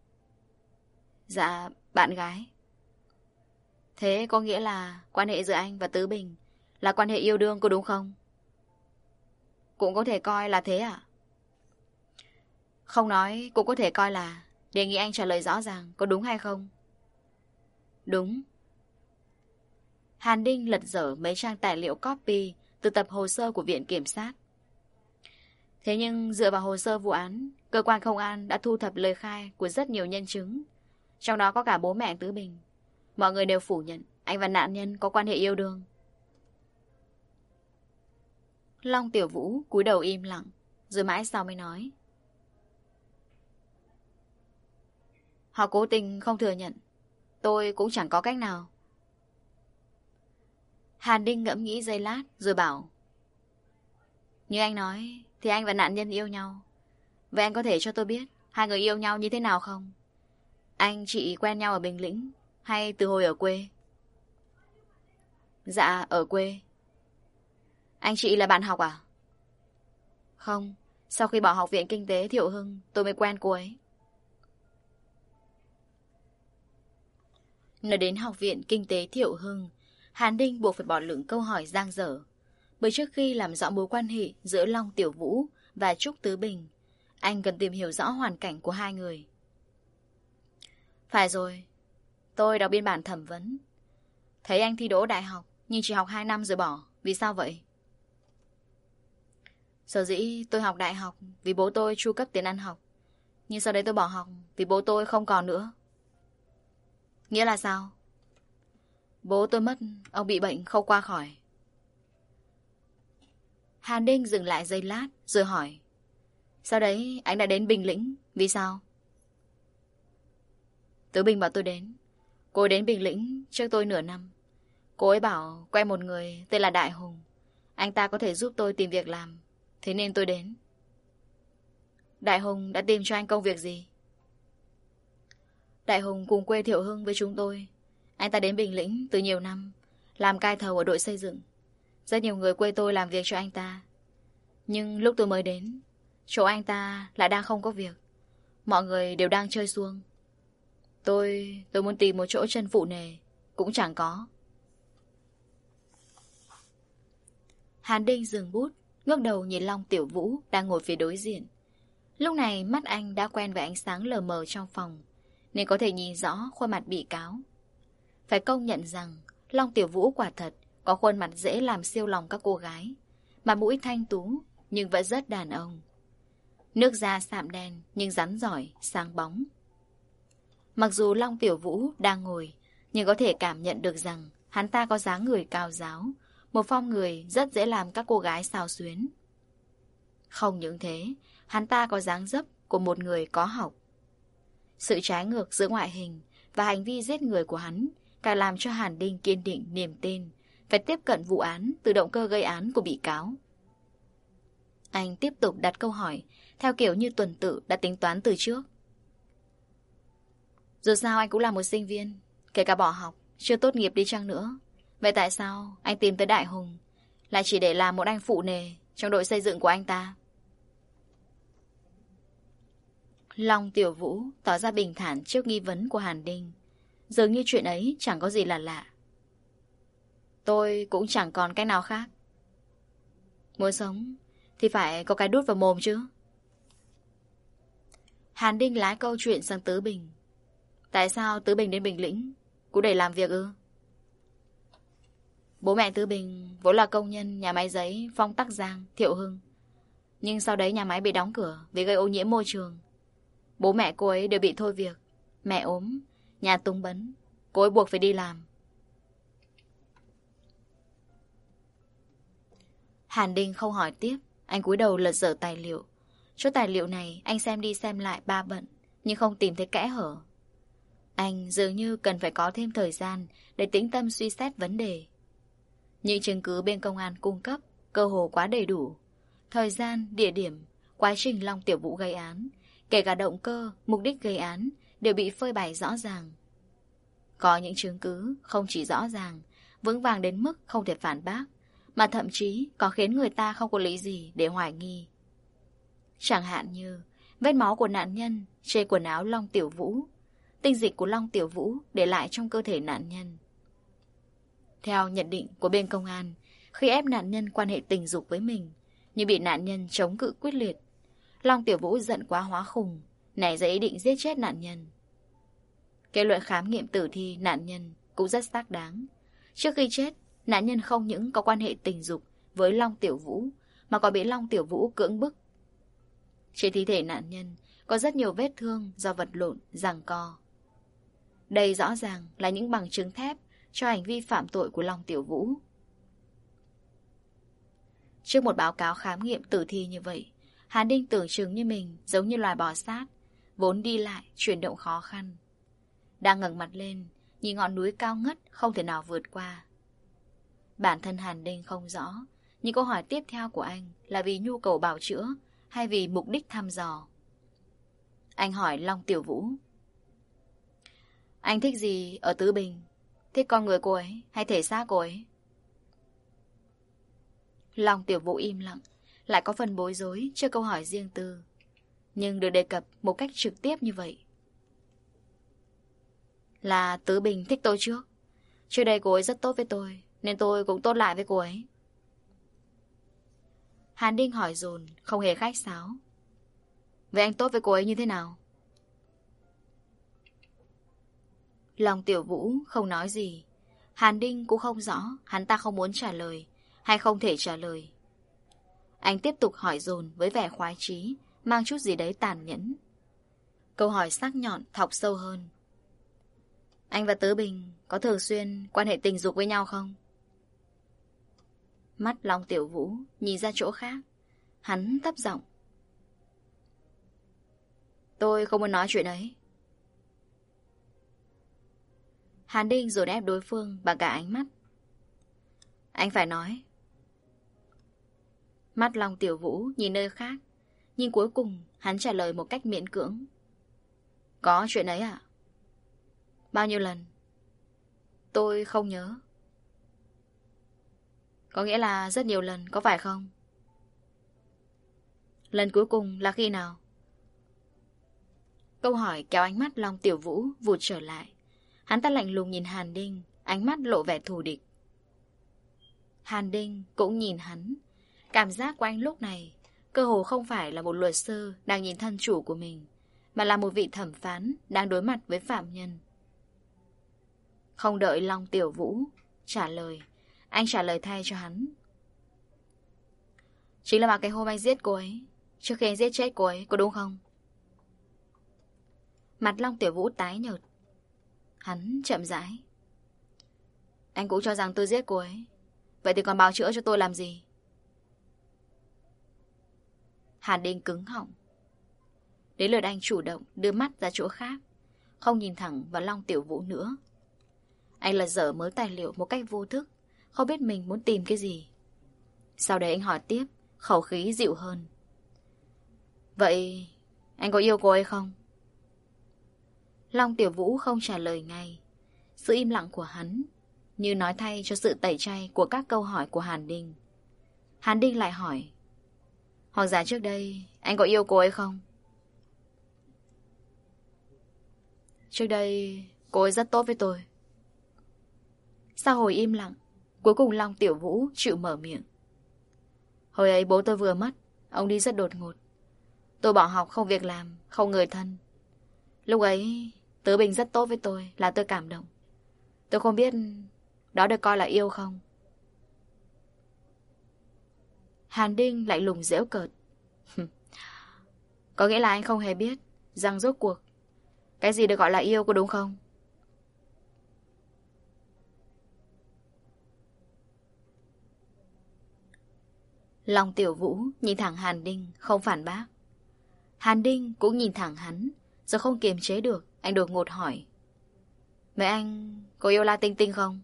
Dạ, bạn gái. Thế có nghĩa là quan hệ giữa anh và Tứ Bình là quan hệ yêu đương có đúng không? Cũng có thể coi là thế ạ. Không nói cũng có thể coi là. Đề nghị anh trả lời rõ ràng có đúng hay không? Đúng. Hàn Đinh lật dở mấy trang tài liệu copy từ tập hồ sơ của Viện Kiểm sát. Thế nhưng dựa vào hồ sơ vụ án, cơ quan công an đã thu thập lời khai của rất nhiều nhân chứng, trong đó có cả bố mẹ Tứ Bình. Mọi người đều phủ nhận anh và nạn nhân có quan hệ yêu đương. Long Tiểu Vũ cúi đầu im lặng, rồi mãi sau mới nói. Họ cố tình không thừa nhận. Tôi cũng chẳng có cách nào. Hàn Đinh ngẫm nghĩ giây lát rồi bảo. Như anh nói thì anh và nạn nhân yêu nhau. Vậy anh có thể cho tôi biết hai người yêu nhau như thế nào không? Anh chị quen nhau ở Bình Lĩnh hay từ hồi ở quê? Dạ, ở quê. Anh chị là bạn học à? Không, sau khi bỏ học viện kinh tế Thiệu Hưng tôi mới quen cô ấy. Nói đến học viện kinh tế Thiệu Hưng, Hàn Đinh buộc phải bỏ lửng câu hỏi dang dở. Bởi trước khi làm rõ mối quan hệ giữa Long Tiểu Vũ và Trúc Tứ Bình, anh cần tìm hiểu rõ hoàn cảnh của hai người. Phải rồi, tôi đọc biên bản thẩm vấn. Thấy anh thi đỗ đại học nhưng chỉ học hai năm rồi bỏ. Vì sao vậy? Sở dĩ tôi học đại học vì bố tôi chu cấp tiền ăn học. Nhưng sau đấy tôi bỏ học vì bố tôi không còn nữa. Nghĩa là sao? Bố tôi mất, ông bị bệnh không qua khỏi. Hàn Đinh dừng lại giây lát rồi hỏi. Sau đấy anh đã đến Bình Lĩnh. Vì sao? Tứ Bình bảo tôi đến. Cô ấy đến Bình Lĩnh trước tôi nửa năm. Cô ấy bảo quen một người tên là Đại Hùng. Anh ta có thể giúp tôi tìm việc làm. Thế nên tôi đến. Đại Hùng đã tìm cho anh công việc gì? Đại Hùng cùng quê Thiệu Hưng với chúng tôi. Anh ta đến Bình Lĩnh từ nhiều năm, làm cai thầu ở đội xây dựng. Rất nhiều người quê tôi làm việc cho anh ta. Nhưng lúc tôi mới đến, chỗ anh ta lại đang không có việc. Mọi người đều đang chơi xuông. Tôi, tôi muốn tìm một chỗ chân phụ nề, cũng chẳng có. Hàn Đinh dừng bút, ngước đầu nhìn Long Tiểu Vũ đang ngồi phía đối diện. Lúc này mắt anh đã quen với ánh sáng lờ mờ trong phòng, nên có thể nhìn rõ khuôn mặt bị cáo. Phải công nhận rằng Long Tiểu Vũ quả thật có khuôn mặt dễ làm siêu lòng các cô gái, mặt mũi thanh tú nhưng vẫn rất đàn ông. Nước da sạm đen nhưng rắn giỏi, sáng bóng. Mặc dù Long Tiểu Vũ đang ngồi, nhưng có thể cảm nhận được rằng hắn ta có dáng người cao ráo, một phong người rất dễ làm các cô gái xao xuyến. Không những thế, hắn ta có dáng dấp của một người có học. Sự trái ngược giữa ngoại hình và hành vi giết người của hắn càng làm cho Hàn Đinh kiên định niềm tin phải tiếp cận vụ án từ động cơ gây án của bị cáo. Anh tiếp tục đặt câu hỏi theo kiểu như tuần tự đã tính toán từ trước. Dù sao anh cũng là một sinh viên, kể cả bỏ học, chưa tốt nghiệp đi chăng nữa. Vậy tại sao anh tìm tới Đại Hùng lại chỉ để làm một anh phụ nề trong đội xây dựng của anh ta? Long Tiểu Vũ tỏ ra bình thản trước nghi vấn của Hàn Đinh. Dường như chuyện ấy chẳng có gì là lạ. Tôi cũng chẳng còn cách nào khác. Muốn sống thì phải có cái đút vào mồm chứ. Hàn Đinh lái câu chuyện sang Tứ Bình. Tại sao Tứ Bình đến Bình Lĩnh? Cũng để làm việc ư? Bố mẹ Tứ Bình vốn là công nhân nhà máy giấy Phong Tắc Giang, Thiệu Hưng. Nhưng sau đấy nhà máy bị đóng cửa vì gây ô nhiễm môi trường. Bố mẹ cô ấy đều bị thôi việc. Mẹ ốm, nhà túng bấn, cô ấy buộc phải đi làm. Hàn Đinh không hỏi tiếp. Anh cúi đầu lật dở tài liệu. Số tài liệu này anh xem đi xem lại ba bận, nhưng không tìm thấy kẽ hở. Anh dường như cần phải có thêm thời gian để tĩnh tâm suy xét vấn đề. Những chứng cứ bên công an cung cấp cơ hồ quá đầy đủ. Thời gian, địa điểm, quá trình Long Tiểu Vũ gây án, kể cả động cơ, mục đích gây án đều bị phơi bày rõ ràng. Có những chứng cứ không chỉ rõ ràng, vững vàng đến mức không thể phản bác, mà thậm chí còn khiến người ta không có lý gì để hoài nghi. Chẳng hạn như vết máu của nạn nhân trên quần áo Long Tiểu Vũ, tinh dịch của Long Tiểu Vũ để lại trong cơ thể nạn nhân. Theo nhận định của bên công an, khi ép nạn nhân quan hệ tình dục với mình, nhưng bị nạn nhân chống cự quyết liệt, Long Tiểu Vũ giận quá hóa khùng, nảy ra ý định giết chết nạn nhân. Kết luận khám nghiệm tử thi nạn nhân cũng rất xác đáng. Trước khi chết, nạn nhân không những có quan hệ tình dục với Long Tiểu Vũ, mà còn bị Long Tiểu Vũ cưỡng bức. Trên thi thể nạn nhân có rất nhiều vết thương do vật lộn, giằng co. Đây rõ ràng là những bằng chứng thép cho hành vi phạm tội của Long Tiểu Vũ. Trước một báo cáo khám nghiệm tử thi như vậy, Hàn Đinh tưởng chừng như mình giống như loài bò sát, vốn đi lại, chuyển động khó khăn. Đang ngẩng mặt lên, nhìn ngọn núi cao ngất không thể nào vượt qua. Bản thân Hàn Đinh không rõ, nhưng câu hỏi tiếp theo của anh là vì nhu cầu bào chữa hay vì mục đích thăm dò. Anh hỏi Long Tiểu Vũ: anh thích gì ở Tứ Bình? Thích con người cô ấy hay thể xác cô ấy? Long Tiểu Vũ im lặng, lại có phần bối rối trước câu hỏi riêng tư, nhưng được đề cập một cách trực tiếp như vậy. Là Tứ Bình thích tôi trước. Trước đây cô ấy rất tốt với tôi, nên tôi cũng tốt lại với cô ấy. Hàn Đinh hỏi dồn, không hề khách sáo. Vậy anh tốt với cô ấy như thế nào? Long Tiểu Vũ không nói gì. Hàn Đinh cũng không rõ hắn ta không muốn trả lời hay không thể trả lời. Anh tiếp tục hỏi dồn với vẻ khoái chí, mang chút gì đấy tàn nhẫn. Câu hỏi sắc nhọn thọc sâu hơn. Anh và Tứ Bình có thường xuyên quan hệ tình dục với nhau không? Mắt Long Tiểu Vũ nhìn ra chỗ khác. Hắn thấp giọng: tôi không muốn nói chuyện ấy. Hàn Đinh dồn ép đối phương bằng cả ánh mắt. Anh phải nói. Mắt Long Tiểu Vũ nhìn nơi khác, nhưng cuối cùng hắn trả lời một cách miễn cưỡng. Có chuyện ấy à? Bao nhiêu lần? Tôi không nhớ. Có nghĩa là rất nhiều lần, có phải không? Lần cuối cùng là khi nào? Câu hỏi kéo ánh mắt Long Tiểu Vũ vụt trở lại. Hắn ta lạnh lùng nhìn Hàn Đinh, ánh mắt lộ vẻ thù địch. Hàn Đinh cũng nhìn hắn. Cảm giác của anh lúc này cơ hồ không phải là một luật sư đang nhìn thân chủ của mình, mà là một vị thẩm phán đang đối mặt với phạm nhân. Không đợi Long Tiểu Vũ trả lời, anh trả lời thay cho hắn. Chính là vào cái hôm anh giết cô ấy, trước khi anh giết chết cô ấy, có đúng không? Mặt Long Tiểu Vũ tái nhợt. Hắn chậm rãi. Anh cũng cho rằng tôi giết cô ấy, vậy thì còn bào chữa cho tôi làm gì? Hàn Đinh cứng họng. Đến lượt anh chủ động đưa mắt ra chỗ khác, không nhìn thẳng vào Long Tiểu Vũ nữa. Anh lật dở mớ tài liệu một cách vô thức, không biết mình muốn tìm cái gì. Sau đấy anh hỏi tiếp, khẩu khí dịu hơn. Vậy anh có yêu cô ấy không? Long Tiểu Vũ không trả lời ngay. Sự im lặng của hắn như nói thay cho sự tẩy chay của các câu hỏi của Hàn Đinh. Hàn Đinh lại hỏi: hoặc giả trước đây anh có yêu cô ấy không? Trước đây cô ấy rất tốt với tôi. Sau hồi im lặng, cuối cùng Long Tiểu Vũ chịu mở miệng. Hồi ấy bố tôi vừa mất, ông đi rất đột ngột. Tôi bỏ học, không việc làm, không người thân. Lúc ấy Tứ Bình rất tốt với tôi, là tôi cảm động. Tôi không biết đó được coi là yêu không, Hàn Đinh lại lùng giễu cợt. Có nghĩa là anh không hề biết rằng rốt cuộc cái gì được gọi là yêu, có đúng không? Long Tiểu Vũ nhìn thẳng Hàn Đinh, không phản bác. Hàn Đinh cũng nhìn thẳng hắn, rồi không kiềm chế được, anh đột ngột hỏi. Vậy anh có yêu La Tinh Tinh không?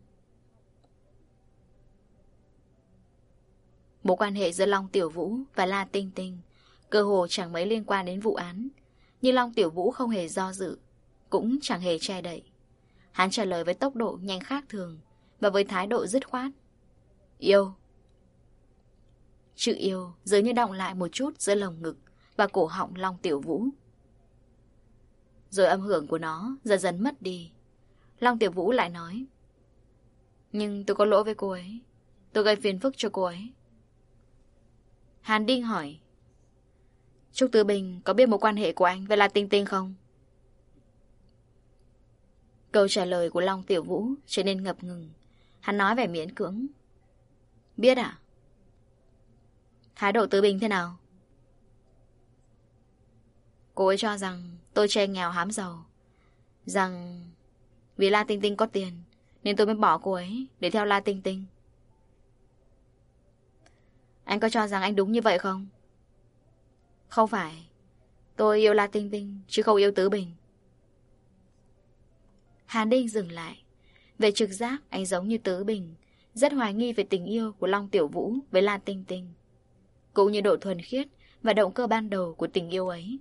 Mối quan hệ giữa Long Tiểu Vũ và La Tinh Tinh cơ hồ chẳng mấy liên quan đến vụ án, nhưng Long Tiểu Vũ không hề do dự, cũng chẳng hề che đậy. Hắn trả lời với tốc độ nhanh khác thường và với thái độ dứt khoát. Yêu. Chữ yêu dường như đọng lại một chút giữa lồng ngực và cổ họng Long Tiểu Vũ. Rồi âm hưởng của nó dần dần mất đi. Long Tiểu Vũ lại nói. Nhưng tôi có lỗi với cô ấy. Tôi gây phiền phức cho cô ấy. Hàn Đinh hỏi. Trúc Tứ Bình có biết mối quan hệ của anh với La Tinh Tinh không? Câu trả lời của Long Tiểu Vũ trở nên ngập ngừng. Hắn nói vẻ miễn cưỡng. Biết à? Thái độ Tứ Bình thế nào? Cô ấy cho rằng tôi che nghèo hám giàu, rằng vì La Tinh Tinh có tiền nên tôi mới bỏ cô ấy để theo La Tinh Tinh. Anh có cho rằng anh đúng như vậy không? Không phải. Tôi yêu La Tinh Tinh chứ không yêu Tứ Bình. Hàn Đinh dừng lại. Về trực giác anh giống như Tứ Bình, rất hoài nghi về tình yêu của Long Tiểu Vũ với La Tinh Tinh, cũng như độ thuần khiết và động cơ ban đầu của tình yêu ấy.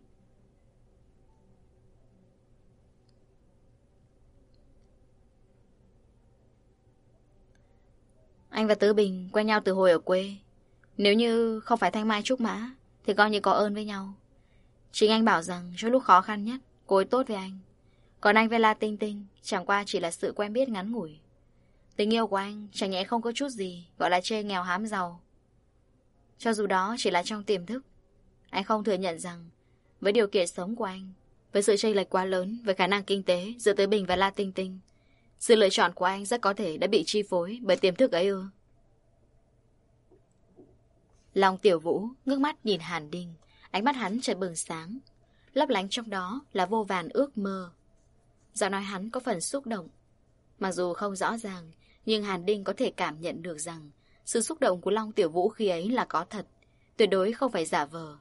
Anh và Tứ Bình quen nhau từ hồi ở quê. Nếu như không phải Thanh Mai Trúc Mã thì coi như có ơn với nhau. Chính anh bảo rằng trong lúc khó khăn nhất cô ấy tốt với anh. Còn anh với La Tinh Tinh chẳng qua chỉ là sự quen biết ngắn ngủi. Tình yêu của anh chẳng nhẽ không có chút gì gọi là chê nghèo hám giàu. Cho dù đó chỉ là trong tiềm thức, anh không thừa nhận rằng với điều kiện sống của anh, với sự chênh lệch quá lớn với khả năng kinh tế giữa Tứ Bình và La Tinh Tinh, sự lựa chọn của anh rất có thể đã bị chi phối bởi tiềm thức ấy ư? Long Tiểu Vũ ngước mắt nhìn Hàn Đinh, ánh mắt hắn chợt bừng sáng, lấp lánh trong đó là vô vàn ước mơ. Giọng nói hắn có phần xúc động. Mặc dù không rõ ràng, nhưng Hàn Đinh có thể cảm nhận được rằng sự xúc động của Long Tiểu Vũ khi ấy là có thật, tuyệt đối không phải giả vờ.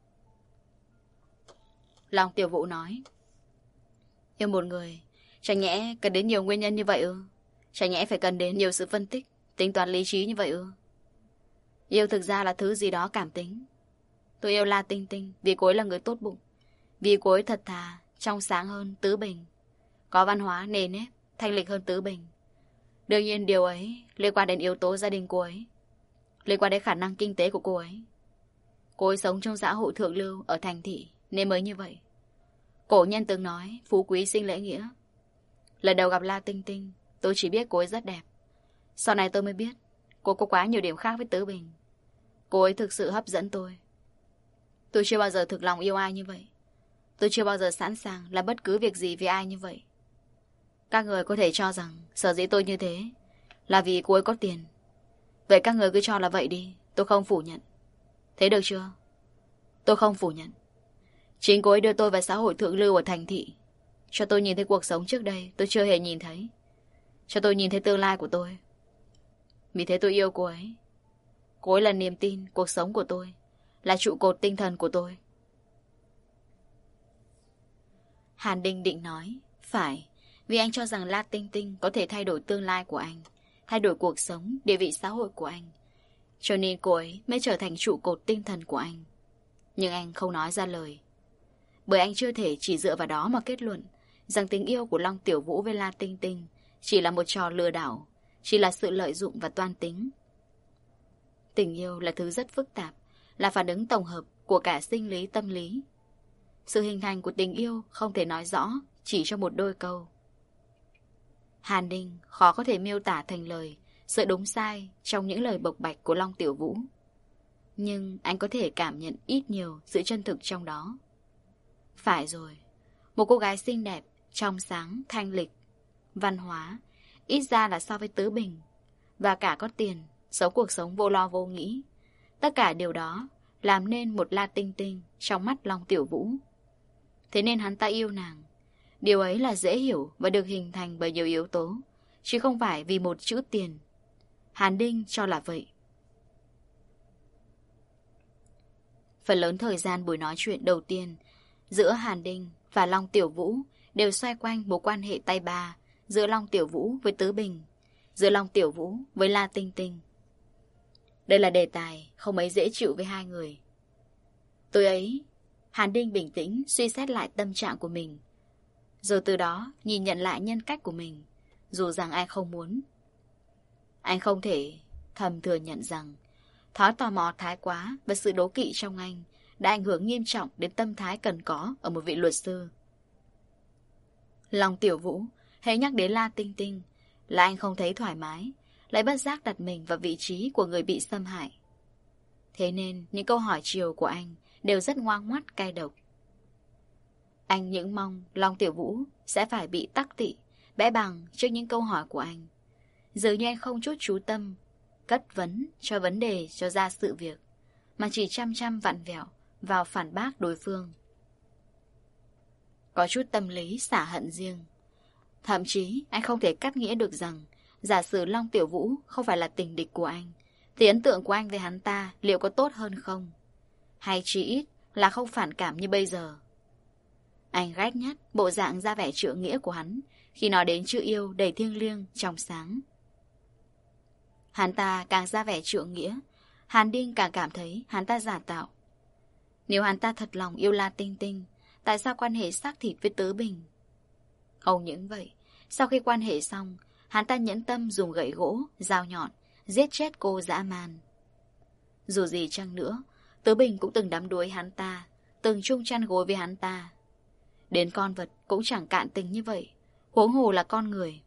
Long Tiểu Vũ nói. Yêu một người chẳng nhẽ cần đến nhiều nguyên nhân như vậy ư? Chẳng nhẽ phải cần đến nhiều sự phân tích, tính toán lý trí như vậy ư? Yêu thực ra là thứ gì đó cảm tính. Tôi yêu La Tinh Tinh vì cô ấy là người tốt bụng, vì cô ấy thật thà, trong sáng hơn Tứ Bình, có văn hóa, nề nếp, thanh lịch hơn Tứ Bình. Đương nhiên điều ấy liên quan đến yếu tố gia đình cô ấy, liên quan đến khả năng kinh tế của cô ấy. Cô ấy sống trong xã hội thượng lưu ở thành thị nên mới như vậy. Cổ nhân từng nói phú quý sinh lễ nghĩa. Lần đầu gặp La Tinh Tinh, tôi chỉ biết cô ấy rất đẹp. Sau này tôi mới biết cô có quá nhiều điểm khác với Tứ Bình. Cô ấy thực sự hấp dẫn tôi. Tôi chưa bao giờ thực lòng yêu ai như vậy. Tôi chưa bao giờ sẵn sàng làm bất cứ việc gì vì ai như vậy. Các người có thể cho rằng sở dĩ tôi như thế là vì cô ấy có tiền. Vậy các người cứ cho là vậy đi, tôi không phủ nhận. Thế được chưa? Tôi không phủ nhận. Chính cô ấy đưa tôi vào xã hội thượng lưu ở thành thị, cho tôi nhìn thấy cuộc sống trước đây tôi chưa hề nhìn thấy, cho tôi nhìn thấy tương lai của tôi. Vì thế tôi yêu cô ấy. Cô ấy là niềm tin, cuộc sống của tôi, là trụ cột tinh thần của tôi. Hàn Đinh định nói, phải, vì anh cho rằng La Tinh Tinh có thể thay đổi tương lai của anh, thay đổi cuộc sống, địa vị xã hội của anh. Cho nên cô ấy mới trở thành trụ cột tinh thần của anh. Nhưng anh không nói ra lời, bởi anh chưa thể chỉ dựa vào đó mà kết luận rằng tình yêu của Long Tiểu Vũ với La Tinh Tinh chỉ là một trò lừa đảo, chỉ là sự lợi dụng và toan tính. Tình yêu là thứ rất phức tạp, là phản ứng tổng hợp của cả sinh lý tâm lý. Sự hình thành của tình yêu không thể nói rõ chỉ trong một đôi câu. Hàn Đinh khó có thể miêu tả thành lời sự đúng sai trong những lời bộc bạch của Long Tiểu Vũ. Nhưng anh có thể cảm nhận ít nhiều sự chân thực trong đó. Phải rồi, một cô gái xinh đẹp, trong sáng, thanh lịch, văn hóa, ít ra là so với Tứ Bình, và cả có tiền, sống cuộc sống vô lo vô nghĩ, Tất cả điều đó làm nên một La Tinh Tinh trong mắt Long Tiểu Vũ. Thế nên hắn ta yêu nàng. Điều ấy là dễ hiểu và được hình thành bởi nhiều yếu tố, chứ không phải vì một chữ tiền. Hàn Đinh cho là vậy. Phần lớn thời gian buổi nói chuyện đầu tiên giữa Hàn Đinh và Long Tiểu Vũ đều xoay quanh mối quan hệ tay ba giữa Long Tiểu Vũ với Tứ Bình, giữa Long Tiểu Vũ với La Tinh Tinh. Đây là đề tài không mấy dễ chịu với hai người. Tối ấy, Hàn Đinh bình tĩnh suy xét lại tâm trạng của mình, rồi từ đó nhìn nhận lại nhân cách của mình, dù rằng anh không muốn. Anh không thể thầm thừa nhận rằng thói tò mò thái quá và sự đố kỵ trong anh đã ảnh hưởng nghiêm trọng đến tâm thái cần có ở một vị luật sư. Long Tiểu Vũ hễ nhắc đến La Tinh Tinh là anh không thấy thoải mái, lại bất giác đặt mình vào vị trí của người bị xâm hại. Thế nên những câu hỏi chiều của anh đều rất ngoan ngoắt cay độc. Anh những mong Long Tiểu Vũ sẽ phải bị tắc tị, bẽ bàng trước những câu hỏi của anh. Dường như anh không chút chú tâm cất vấn cho vấn đề cho ra sự việc, mà chỉ chăm chăm vặn vẹo vào phản bác đối phương. Có chút tâm lý xả hận riêng. Thậm chí anh không thể cắt nghĩa được rằng giả sử Long Tiểu Vũ không phải là tình địch của anh, thì ấn tượng của anh về hắn ta liệu có tốt hơn không? Hay chỉ ít là không phản cảm như bây giờ? Anh ghét nhất bộ dạng ra vẻ trượng nghĩa của hắn khi nói đến chữ yêu đầy thiêng liêng, trong sáng. Hắn ta càng ra vẻ trượng nghĩa, Hàn Đinh càng cảm thấy hắn ta giả tạo. Nếu hắn ta thật lòng yêu La Tinh Tinh, tại sao quan hệ xác thịt với Tứ Bình? Không những vậy, sau khi quan hệ xong, hắn ta nhẫn tâm dùng gậy gỗ, dao nhọn giết chết cô dã man. Dù gì chăng nữa, Tứ Bình cũng từng đắm đuối hắn ta, từng chung chăn gối với hắn ta. Đến con vật cũng chẳng cạn tình như vậy, huống hồ là con người.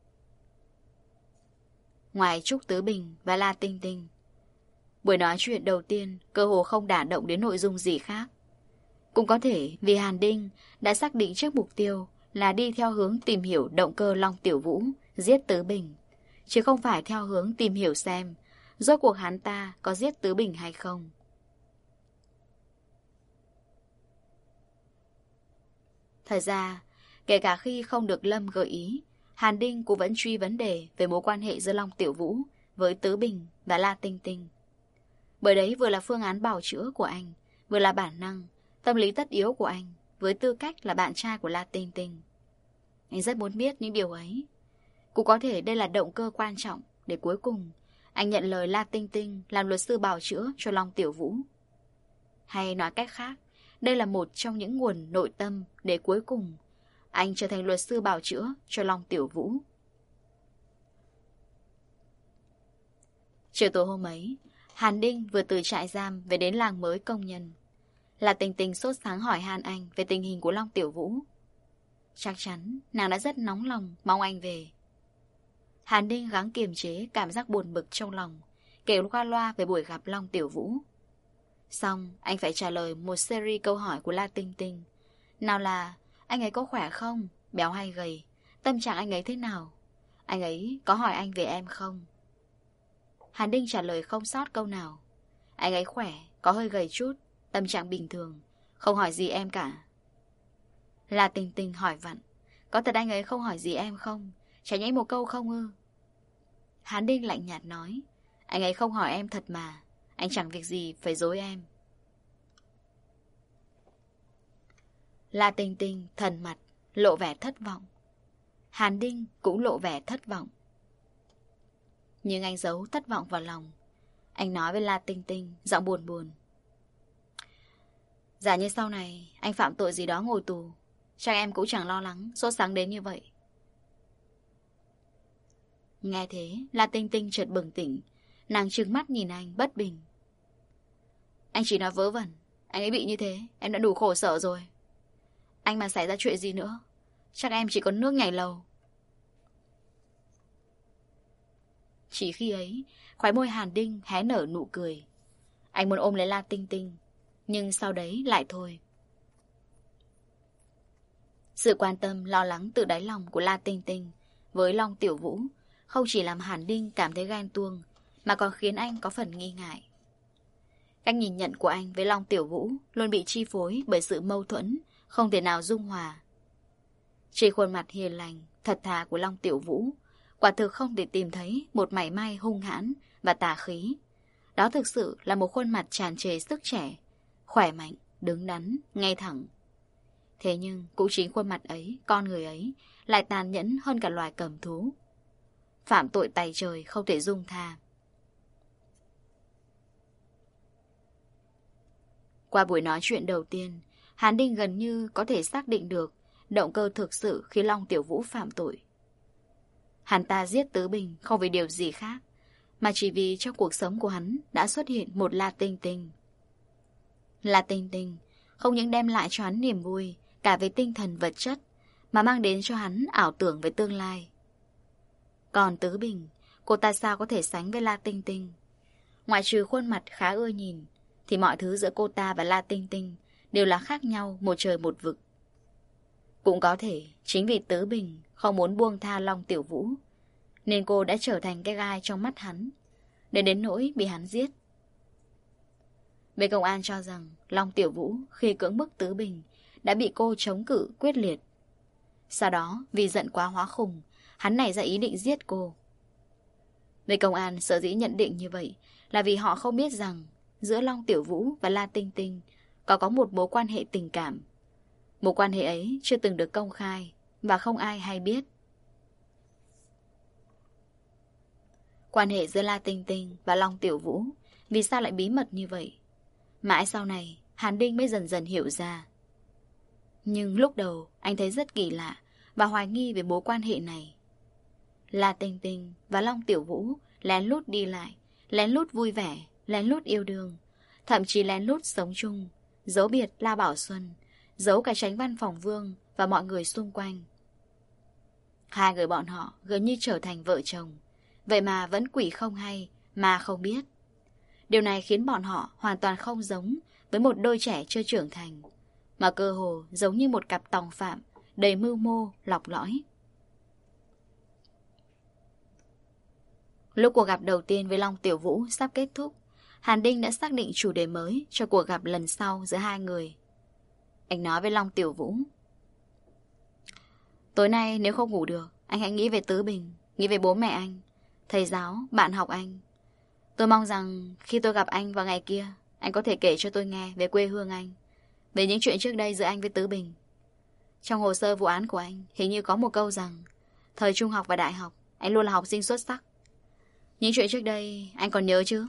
Ngoài Trúc Tứ Bình và La Tinh Tinh, buổi nói chuyện đầu tiên cơ hồ không đả động đến nội dung gì khác. Cũng có thể vì Hàn Đinh đã xác định trước mục tiêu là đi theo hướng tìm hiểu động cơ Long Tiểu Vũ giết Tứ Bình, chứ không phải theo hướng tìm hiểu xem rốt cuộc hắn ta có giết Tứ Bình hay không. Thật ra, kể cả khi không được Lâm gợi ý, Hàn Đinh cũng vẫn truy vấn đề về mối quan hệ giữa Long Tiểu Vũ với Tứ Bình và La Tinh Tinh. Bởi đấy vừa là phương án bào chữa của anh, vừa là bản năng, tâm lý tất yếu của anh với tư cách là bạn trai của La Tinh Tinh. Anh rất muốn biết những điều ấy. Cũng có thể đây là động cơ quan trọng để cuối cùng anh nhận lời La Tinh Tinh làm luật sư bào chữa cho Long Tiểu Vũ. Hay nói cách khác, đây là một trong những nguồn nội tâm để cuối cùng anh trở thành luật sư bào chữa cho Long Tiểu Vũ. Chiều tối hôm ấy, Hàn Đinh vừa từ trại giam về đến làng mới công nhân. La Tinh Tinh sốt sáng hỏi han anh về tình hình của Long Tiểu Vũ. Chắc chắn nàng đã rất nóng lòng mong anh về. Hàn Đinh gắng kiềm chế cảm giác buồn bực trong lòng, kể qua loa về buổi gặp Long Tiểu Vũ. Xong anh phải trả lời một series câu hỏi của La Tinh Tinh. Nào là anh ấy có khỏe không, béo hay gầy, tâm trạng anh ấy thế nào, anh ấy có hỏi anh về em không. Hàn Đinh trả lời không sót câu nào. Anh ấy khỏe, có hơi gầy chút, tâm trạng bình thường, không hỏi gì em cả. La Tinh Tinh hỏi vặn, có thật anh ấy không hỏi gì em không, chả nhẽ một câu không ư? Hàn Đinh lạnh nhạt nói, anh ấy không hỏi em thật mà, anh chẳng việc gì phải dối em. La Tinh Tinh thần mặt, lộ vẻ thất vọng. Hàn Đinh cũng lộ vẻ thất vọng. Nhưng anh giấu thất vọng vào lòng. Anh nói với La Tinh Tinh, giọng buồn buồn. Giả như sau này anh phạm tội gì đó ngồi tù, chắc em cũng chẳng lo lắng, sốt sắng đến như vậy. Nghe thế, La Tinh Tinh chợt bừng tỉnh. Nàng trừng mắt nhìn anh bất bình. Anh chỉ nói vớ vẩn, anh ấy bị như thế, em đã đủ khổ sở rồi. Anh mà xảy ra chuyện gì nữa, chắc em chỉ có nước nhảy lầu. Chỉ khi ấy, khóe môi Hàn Đinh hé nở nụ cười. Anh muốn ôm lấy La Tinh Tinh, nhưng sau đấy lại thôi. Sự quan tâm lo lắng từ đáy lòng của La Tinh Tinh với Long Tiểu Vũ không chỉ làm Hàn Đinh cảm thấy ghen tuông, mà còn khiến anh có phần nghi ngại. Cách nhìn nhận của anh với Long Tiểu Vũ luôn bị chi phối bởi sự mâu thuẫn, không thể nào dung hòa. Trên khuôn mặt hiền lành, thật thà của Long Tiểu Vũ, quả thực không thể tìm thấy một mảy may hung hãn và tà khí. Đó thực sự là một khuôn mặt tràn trề sức trẻ, khỏe mạnh, đứng đắn, ngay thẳng. Thế nhưng cũng chính khuôn mặt ấy, con người ấy, lại tàn nhẫn hơn cả loài cầm thú. Phạm tội tày trời không thể dung tha. Qua buổi nói chuyện đầu tiên, Hàn Đinh gần như có thể xác định được động cơ thực sự khi Long Tiểu Vũ phạm tội. Hắn ta giết Tứ Bình không vì điều gì khác, mà chỉ vì trong cuộc sống của hắn đã xuất hiện một La Tinh Tinh. La Tinh Tinh không những đem lại cho hắn niềm vui cả về tinh thần vật chất, mà mang đến cho hắn ảo tưởng về tương lai. Còn Tứ Bình, cô ta sao có thể sánh với La Tinh Tinh? Ngoại trừ khuôn mặt khá ưa nhìn, thì mọi thứ giữa cô ta và La Tinh Tinh đều là khác nhau một trời một vực. Cũng có thể chính vì Tứ Bình không muốn buông tha Long Tiểu Vũ, nên cô đã trở thành cái gai trong mắt hắn, để đến nỗi bị hắn giết. Bên công an cho rằng Long Tiểu Vũ khi cưỡng bức Tứ Bình đã bị cô chống cự quyết liệt. Sau đó vì giận quá hóa khùng, hắn nảy ra ý định giết cô. Bên công an sở dĩ nhận định như vậy là vì họ không biết rằng giữa Long Tiểu Vũ và La Tinh Tinh có có một mối quan hệ tình cảm. Mối quan hệ ấy chưa từng được công khai và không ai hay biết. Quan hệ giữa La Tinh Tinh và Long Tiểu Vũ vì sao lại bí mật như vậy? Mãi sau này Hàn Đinh mới dần dần hiểu ra. Nhưng lúc đầu anh thấy rất kỳ lạ và hoài nghi về mối quan hệ này. La Tinh Tinh và Long Tiểu Vũ lén lút đi lại, lén lút vui vẻ, lén lút yêu đương, thậm chí lén lút sống chung, giấu biệt La Bảo Xuân, giấu cả Chánh Văn Phòng Vương và mọi người xung quanh. Hai người bọn họ gần như trở thành vợ chồng, vậy mà vẫn quỷ không hay, mà không biết. Điều này khiến bọn họ hoàn toàn không giống với một đôi trẻ chưa trưởng thành, mà cơ hồ giống như một cặp tòng phạm, đầy mưu mô, lọc lõi. Lúc cuộc gặp đầu tiên với Long Tiểu Vũ sắp kết thúc, Hàn Đinh đã xác định chủ đề mới cho cuộc gặp lần sau giữa hai người. Anh nói với Long Tiểu Vũ: tối nay nếu không ngủ được, anh hãy nghĩ về Tứ Bình, nghĩ về bố mẹ anh, thầy giáo, bạn học anh. Tôi mong rằng khi tôi gặp anh vào ngày kia, anh có thể kể cho tôi nghe về quê hương anh, về những chuyện trước đây giữa anh với Tứ Bình. Trong hồ sơ vụ án của anh hình như có một câu rằng thời trung học và đại học anh luôn là học sinh xuất sắc. Những chuyện trước đây anh còn nhớ chứ?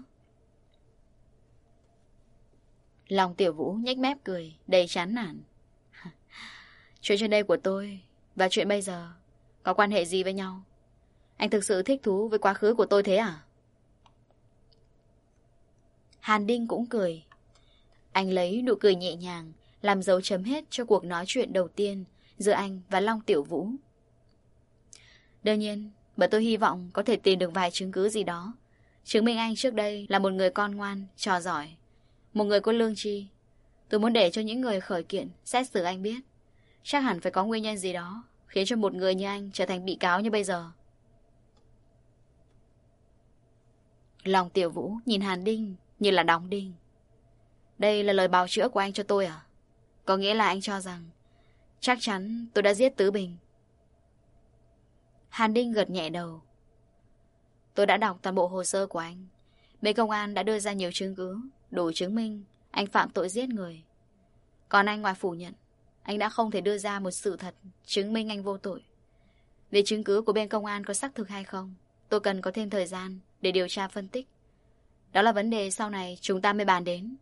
Long Tiểu Vũ nhếch mép cười, đầy chán nản. Chuyện trước đây của tôi và chuyện bây giờ có quan hệ gì với nhau? Anh thực sự thích thú với quá khứ của tôi thế à? Hàn Đinh cũng cười. Anh lấy nụ cười nhẹ nhàng làm dấu chấm hết cho cuộc nói chuyện đầu tiên giữa anh và Long Tiểu Vũ. Đương nhiên, bởi tôi hy vọng có thể tìm được vài chứng cứ gì đó chứng minh anh trước đây là một người con ngoan, trò giỏi, một người có lương tri. Tôi muốn để cho những người khởi kiện xét xử anh biết chắc hẳn phải có nguyên nhân gì đó khiến cho một người như anh trở thành bị cáo như bây giờ. Long Tiểu Vũ nhìn Hàn Đinh như là đóng đinh. Đây là lời bào chữa của anh cho tôi à? Có nghĩa là anh cho rằng chắc chắn tôi đã giết Tứ Bình. Hàn Đinh gật nhẹ đầu. Tôi đã đọc toàn bộ hồ sơ của anh. Bên công an đã đưa ra nhiều chứng cứ đủ chứng minh anh phạm tội giết người. Còn anh ngoài phủ nhận, anh đã không thể đưa ra một sự thật chứng minh anh vô tội. Về chứng cứ của bên công an có xác thực hay không, tôi cần có thêm thời gian để điều tra phân tích. Đó là vấn đề sau này chúng ta mới bàn đến.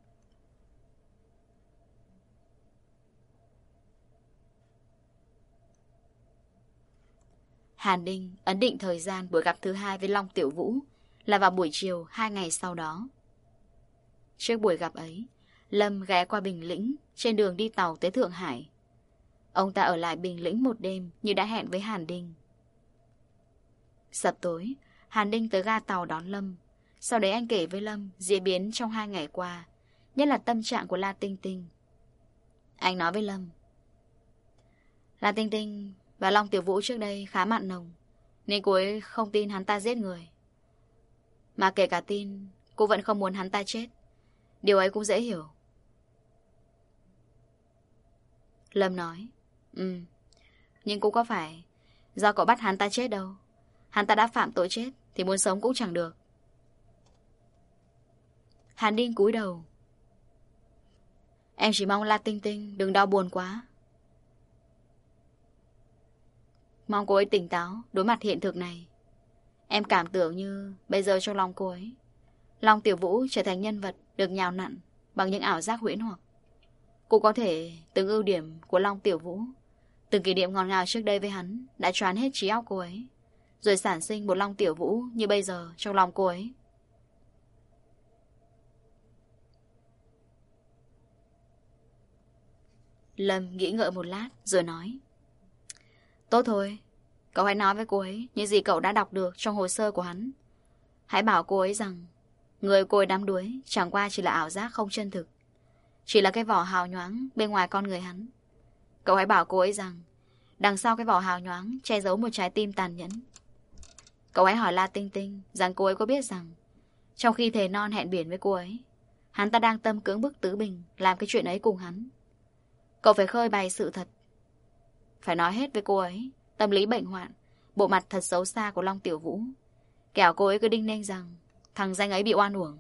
Hàn Đinh ấn định thời gian buổi gặp thứ hai với Long Tiểu Vũ là vào buổi chiều hai ngày sau đó. Trước buổi gặp ấy, Lâm ghé qua Bình Lĩnh trên đường đi tàu tới Thượng Hải. Ông ta ở lại Bình Lĩnh một đêm như đã hẹn với Hàn Đinh. Sập tối, Hàn Đinh tới ga tàu đón Lâm. Sau đấy anh kể với Lâm diễn biến trong hai ngày qua, nhất là tâm trạng của La Tinh Tinh. Anh nói với Lâm: La Tinh Tinh và Long Tiểu Vũ trước đây khá mặn nồng, nên cô ấy không tin hắn ta giết người. Mà kể cả tin, cô vẫn không muốn hắn ta chết, Điều ấy cũng dễ hiểu. Lâm nói. Ừ, nhưng cũng có phải do cậu bắt hắn ta chết đâu. Hắn ta đã phạm tội chết thì muốn sống cũng chẳng được. Hàn Đinh cúi đầu. Em chỉ mong La Tinh Tinh đừng đau buồn quá. Mong cô ấy tỉnh táo đối mặt hiện thực này. Em cảm tưởng như bây giờ trong lòng cô ấy, Long Tiểu Vũ trở thành nhân vật được nhào nặn bằng những ảo giác huyễn hoặc. Cô có thể từng ưu điểm của Long Tiểu Vũ, từng kỷ niệm ngọt ngào trước đây với hắn đã choán hết trí óc cô ấy, rồi sản sinh một Long Tiểu Vũ như bây giờ trong lòng cô ấy. Lâm nghĩ ngợi một lát rồi nói. Tốt thôi, cậu hãy nói với cô ấy những gì cậu đã đọc được trong hồ sơ của hắn. Hãy bảo cô ấy rằng người cô ấy đắm đuối chẳng qua chỉ là ảo giác không chân thực, chỉ là cái vỏ hào nhoáng bên ngoài con người hắn. Cậu hãy bảo cô ấy rằng đằng sau cái vỏ hào nhoáng che giấu một trái tim tàn nhẫn. Cậu hãy hỏi La Tinh Tinh rằng cô ấy có biết rằng trong khi thề non hẹn biển với cô ấy, hắn ta đang tâm cưỡng bức Tứ Bình làm cái chuyện ấy cùng hắn. Cậu phải khơi bày sự thật, phải nói hết với cô ấy tâm lý bệnh hoạn, bộ mặt thật xấu xa của Long Tiểu Vũ, kẻo cô ấy cứ đinh ninh rằng thằng danh ấy bị oan uổng.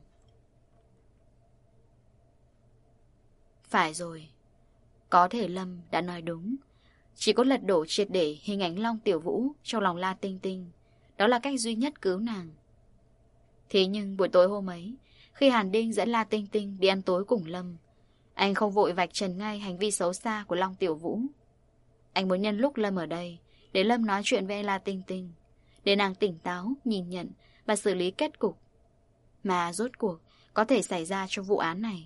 Phải rồi, có thể Lâm đã nói đúng. Chỉ có lật đổ triệt để hình ảnh Long Tiểu Vũ trong lòng La Tinh Tinh, đó là cách duy nhất cứu nàng. Thế nhưng buổi tối hôm ấy, khi Hàn Đinh dẫn La Tinh Tinh đi ăn tối cùng Lâm, anh không vội vạch trần ngay hành vi xấu xa của Long Tiểu Vũ. Anh muốn nhân lúc Lâm ở đây để Lâm nói chuyện với La Tinh Tinh, để nàng tỉnh táo, nhìn nhận và xử lý kết cục mà rốt cuộc có thể xảy ra trong vụ án này.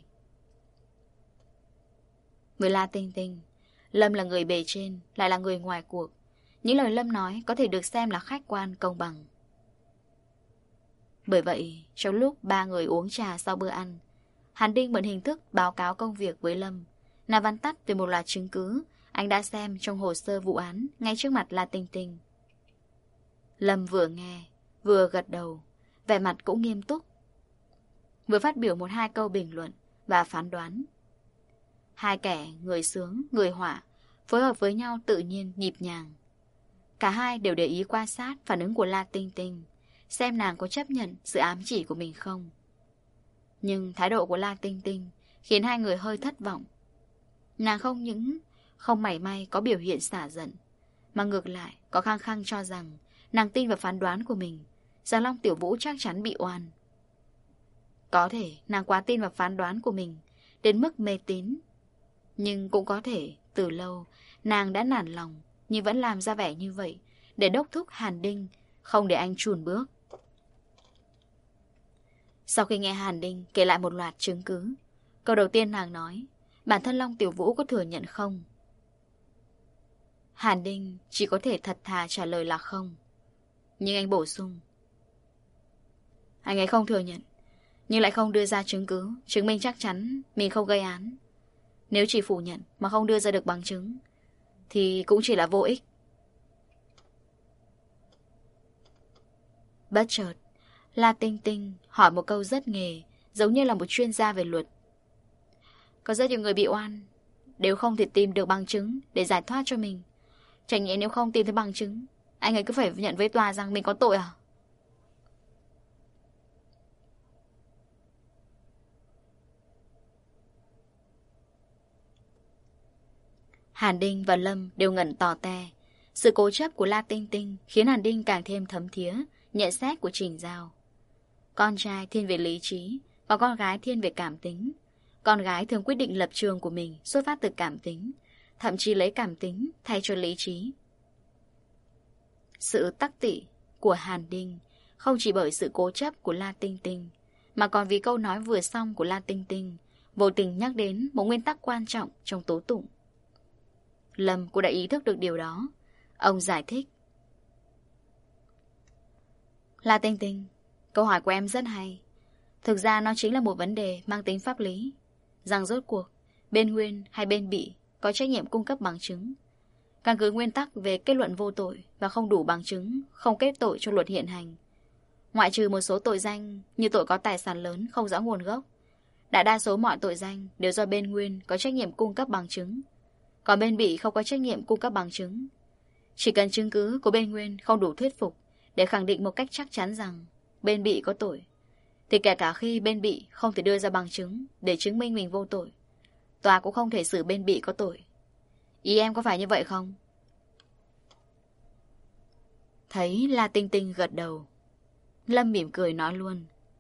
Với La Tinh Tinh, Lâm là người bề trên, lại là người ngoài cuộc. Những lời Lâm nói có thể được xem là khách quan, công bằng. Bởi vậy, trong lúc ba người uống trà sau bữa ăn, Hàn Đinh mượn hình thức báo cáo công việc với Lâm, là văn tắt về một loạt chứng cứ anh đã xem trong hồ sơ vụ án ngay trước mặt La Tinh Tinh. Lâm vừa nghe, vừa gật đầu, vẻ mặt cũng nghiêm túc, vừa phát biểu một hai câu bình luận và phán đoán. Hai kẻ, người sướng, người họa, phối hợp với nhau tự nhiên, nhịp nhàng. Cả hai đều để ý quan sát phản ứng của La Tinh Tinh, xem nàng có chấp nhận sự ám chỉ của mình không. Nhưng thái độ của La Tinh Tinh khiến hai người hơi thất vọng. Nàng không những không mảy may có biểu hiện xả giận, mà ngược lại có khăng khăng cho rằng nàng tin vào phán đoán của mình, rằng Long Tiểu Vũ chắc chắn bị oan. Có thể nàng quá tin vào phán đoán của mình đến mức mê tín, nhưng cũng có thể từ lâu nàng đã nản lòng nhưng vẫn làm ra vẻ như vậy để đốc thúc Hàn Đinh không để anh chùn bước. Sau khi nghe Hàn Đinh kể lại một loạt chứng cứ, câu đầu tiên nàng nói, bản thân Long Tiểu Vũ có thừa nhận không? Hàn Đinh chỉ có thể thật thà trả lời là không. Nhưng anh bổ sung, anh ấy không thừa nhận, nhưng lại không đưa ra chứng cứ chứng minh chắc chắn mình không gây án. Nếu chỉ phủ nhận mà không đưa ra được bằng chứng thì cũng chỉ là vô ích. Bất chợt, La Tinh Tinh hỏi một câu rất nghề, giống như là một chuyên gia về luật. Có rất nhiều người bị oan đều không thể tìm được bằng chứng để giải thoát cho mình. Chẳng nhẽ nếu không tìm thấy bằng chứng, anh ấy cứ phải nhận với tòa rằng mình có tội à? Hàn Đinh và Lâm đều ngẩn tò te. Sự cố chấp của La Tinh Tinh khiến Hàn Đinh càng thêm thấm thía nhận xét của Trình Giao. Con trai thiên về lý trí, còn con gái thiên về cảm tính. Con gái thường quyết định lập trường của mình xuất phát từ cảm tính, thậm chí lấy cảm tính thay cho lý trí. Sự tắc tị của Hàn Đinh không chỉ bởi sự cố chấp của La Tinh Tinh, mà còn vì câu nói vừa xong của La Tinh Tinh vô tình nhắc đến một nguyên tắc quan trọng trong tố tụng. Lâm cũng đã ý thức được điều đó. Ông giải thích. La Tinh Tinh, câu hỏi của em rất hay. Thực ra nó chính là một vấn đề mang tính pháp lý, rằng rốt cuộc bên nguyên hay bên bị có trách nhiệm cung cấp bằng chứng. Căn cứ nguyên tắc về kết luận vô tội và không đủ bằng chứng không kết tội cho luật hiện hành, ngoại trừ một số tội danh như tội có tài sản lớn không rõ nguồn gốc, Đại đa số mọi tội danh đều do bên Nguyên có trách nhiệm cung cấp bằng chứng, còn bên bị không có trách nhiệm cung cấp bằng chứng. Chỉ cần chứng cứ của bên Nguyên không đủ thuyết phục để khẳng định một cách chắc chắn rằng bên bị có tội, thì kể cả khi bên bị không thể đưa ra bằng chứng để chứng minh mình vô tội, tòa cũng không thể xử bên bị có tội. Ý em có phải như vậy không? Thấy La Tinh Tinh gật đầu, Lâm mỉm cười nói luôn.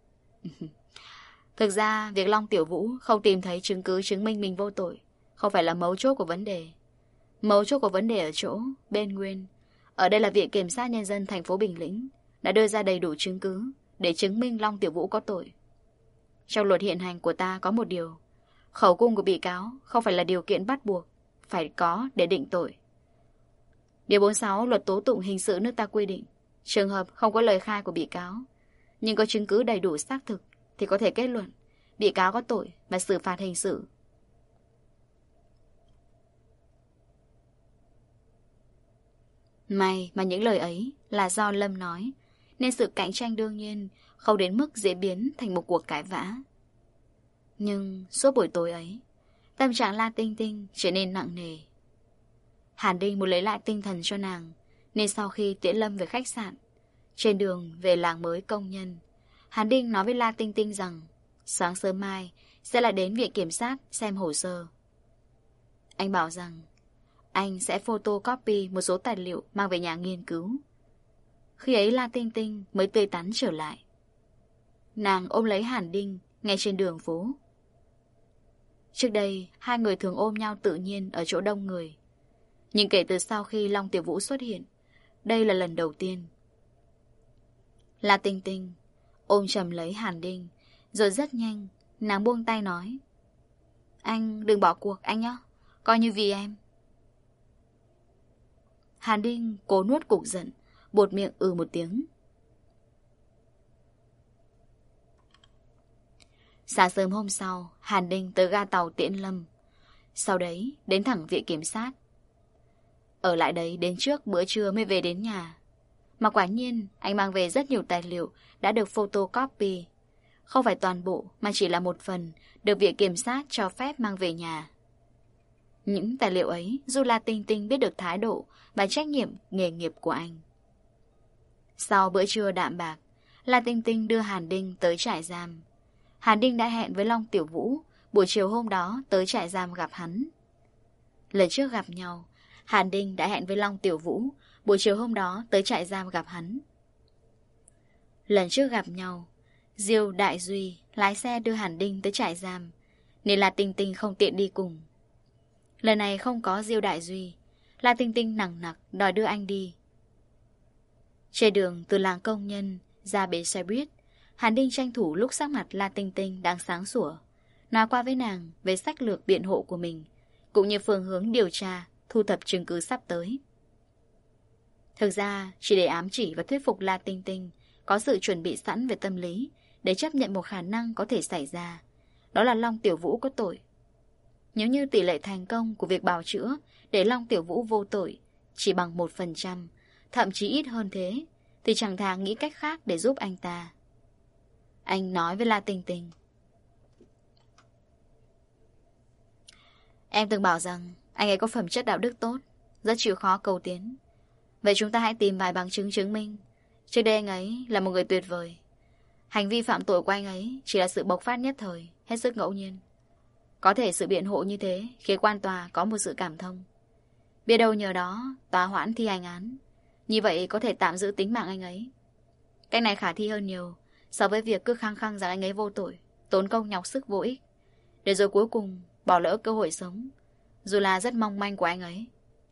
Thực ra việc Long Tiểu Vũ không tìm thấy chứng cứ chứng minh mình vô tội không phải là mấu chốt của vấn đề. Mấu chốt của vấn đề ở chỗ bên Nguyên, ở đây là Viện Kiểm sát Nhân dân thành phố Bình Lĩnh, đã đưa ra đầy đủ chứng cứ để chứng minh Long Tiểu Vũ có tội. Trong luật hiện hành của ta có một điều: khẩu cung của bị cáo không phải là điều kiện bắt buộc phải có để định tội. Điều bốn mươi sáu luật tố tụng hình sự nước ta quy định, trường hợp không có lời khai của bị cáo nhưng có chứng cứ đầy đủ xác thực thì có thể kết luận bị cáo có tội và xử phạt hình sự. May mà những lời ấy là do Lâm nói, nên sự cạnh tranh đương nhiên không đến mức diễn biến thành một cuộc cãi vã. Nhưng suốt buổi tối ấy, tâm trạng La Tinh Tinh trở nên nặng nề. Hàn Đinh muốn lấy lại tinh thần cho nàng, nên sau khi tiễn Lâm về khách sạn, trên đường về làng mới công nhân, Hàn Đinh nói với La Tinh Tinh rằng sáng sớm mai sẽ lại đến viện kiểm sát xem hồ sơ. Anh bảo rằng anh sẽ photocopy một số tài liệu mang về nhà nghiên cứu. Khi ấy La Tinh Tinh mới tươi tắn trở lại. Nàng ôm lấy Hàn Đinh ngay trên đường phố. Trước đây hai người thường ôm nhau tự nhiên ở chỗ đông người, nhưng kể từ sau khi Long Tiểu Vũ xuất hiện, đây là lần đầu tiên. La Tinh Tinh ôm chầm lấy Hàn Đinh, rồi rất nhanh nàng buông tay nói: Anh đừng bỏ cuộc anh nhé, coi như vì em. Hàn Đinh cố nuốt cục giận, buột miệng ừ một tiếng. Sáng sớm hôm sau, Hàn Đinh tới ga tàu tiễn Lâm, sau đấy đến thẳng viện kiểm sát. Ở lại đấy đến trước bữa trưa mới về đến nhà. Mà quả nhiên anh mang về rất nhiều tài liệu đã được photocopy. Không phải toàn bộ mà chỉ là một phần được viện kiểm sát cho phép mang về nhà. Những tài liệu ấy giúp La Tinh Tinh biết được thái độ và trách nhiệm nghề nghiệp của anh. Sau bữa trưa đạm bạc, La Tinh Tinh đưa Hàn Đinh tới trại giam. Hàn Đinh đã hẹn với Long Tiểu Vũ buổi chiều hôm đó tới trại giam gặp hắn. Lần trước gặp nhau, Hàn Đinh đã hẹn với Long Tiểu Vũ buổi chiều hôm đó tới trại giam gặp hắn. Lần trước gặp nhau, Diêu Đại Duy lái xe đưa Hàn Đinh tới trại giam, nên La Tinh Tinh không tiện đi cùng. Lần này không có Diêu Đại Duy, La Tinh Tinh nằng nặc đòi đưa anh đi. Trên đường từ làng công nhân ra bến xe buýt, Hàn Đinh tranh thủ lúc sắc mặt La Tinh Tinh đang sáng sủa, nói qua với nàng về sách lược biện hộ của mình, cũng như phương hướng điều tra, thu thập chứng cứ sắp tới. Thực ra, chỉ để ám chỉ và thuyết phục La Tinh Tinh có sự chuẩn bị sẵn về tâm lý để chấp nhận một khả năng có thể xảy ra, đó là Long Tiểu Vũ có tội. Nếu như tỷ lệ thành công của việc bào chữa để Long Tiểu Vũ vô tội chỉ bằng một phần trăm, thậm chí ít hơn thế, thì chẳng thà nghĩ cách khác để giúp anh ta. Anh nói với La Tinh Tinh: Em từng bảo rằng anh ấy có phẩm chất đạo đức tốt, rất chịu khó cầu tiến. Vậy chúng ta hãy tìm vài bằng chứng chứng minh trước đây anh ấy là một người tuyệt vời. Hành vi phạm tội của anh ấy chỉ là sự bộc phát nhất thời, hết sức ngẫu nhiên. Có thể sự biện hộ như thế khiến quan tòa có một sự cảm thông. Biết đâu nhờ đó tòa hoãn thi hành án, như vậy có thể tạm giữ tính mạng anh ấy. Cách này khả thi hơn nhiều so với việc cứ khăng khăng rằng anh ấy vô tội, tốn công nhọc sức vô ích, để rồi cuối cùng bỏ lỡ cơ hội sống, dù là rất mong manh của anh ấy.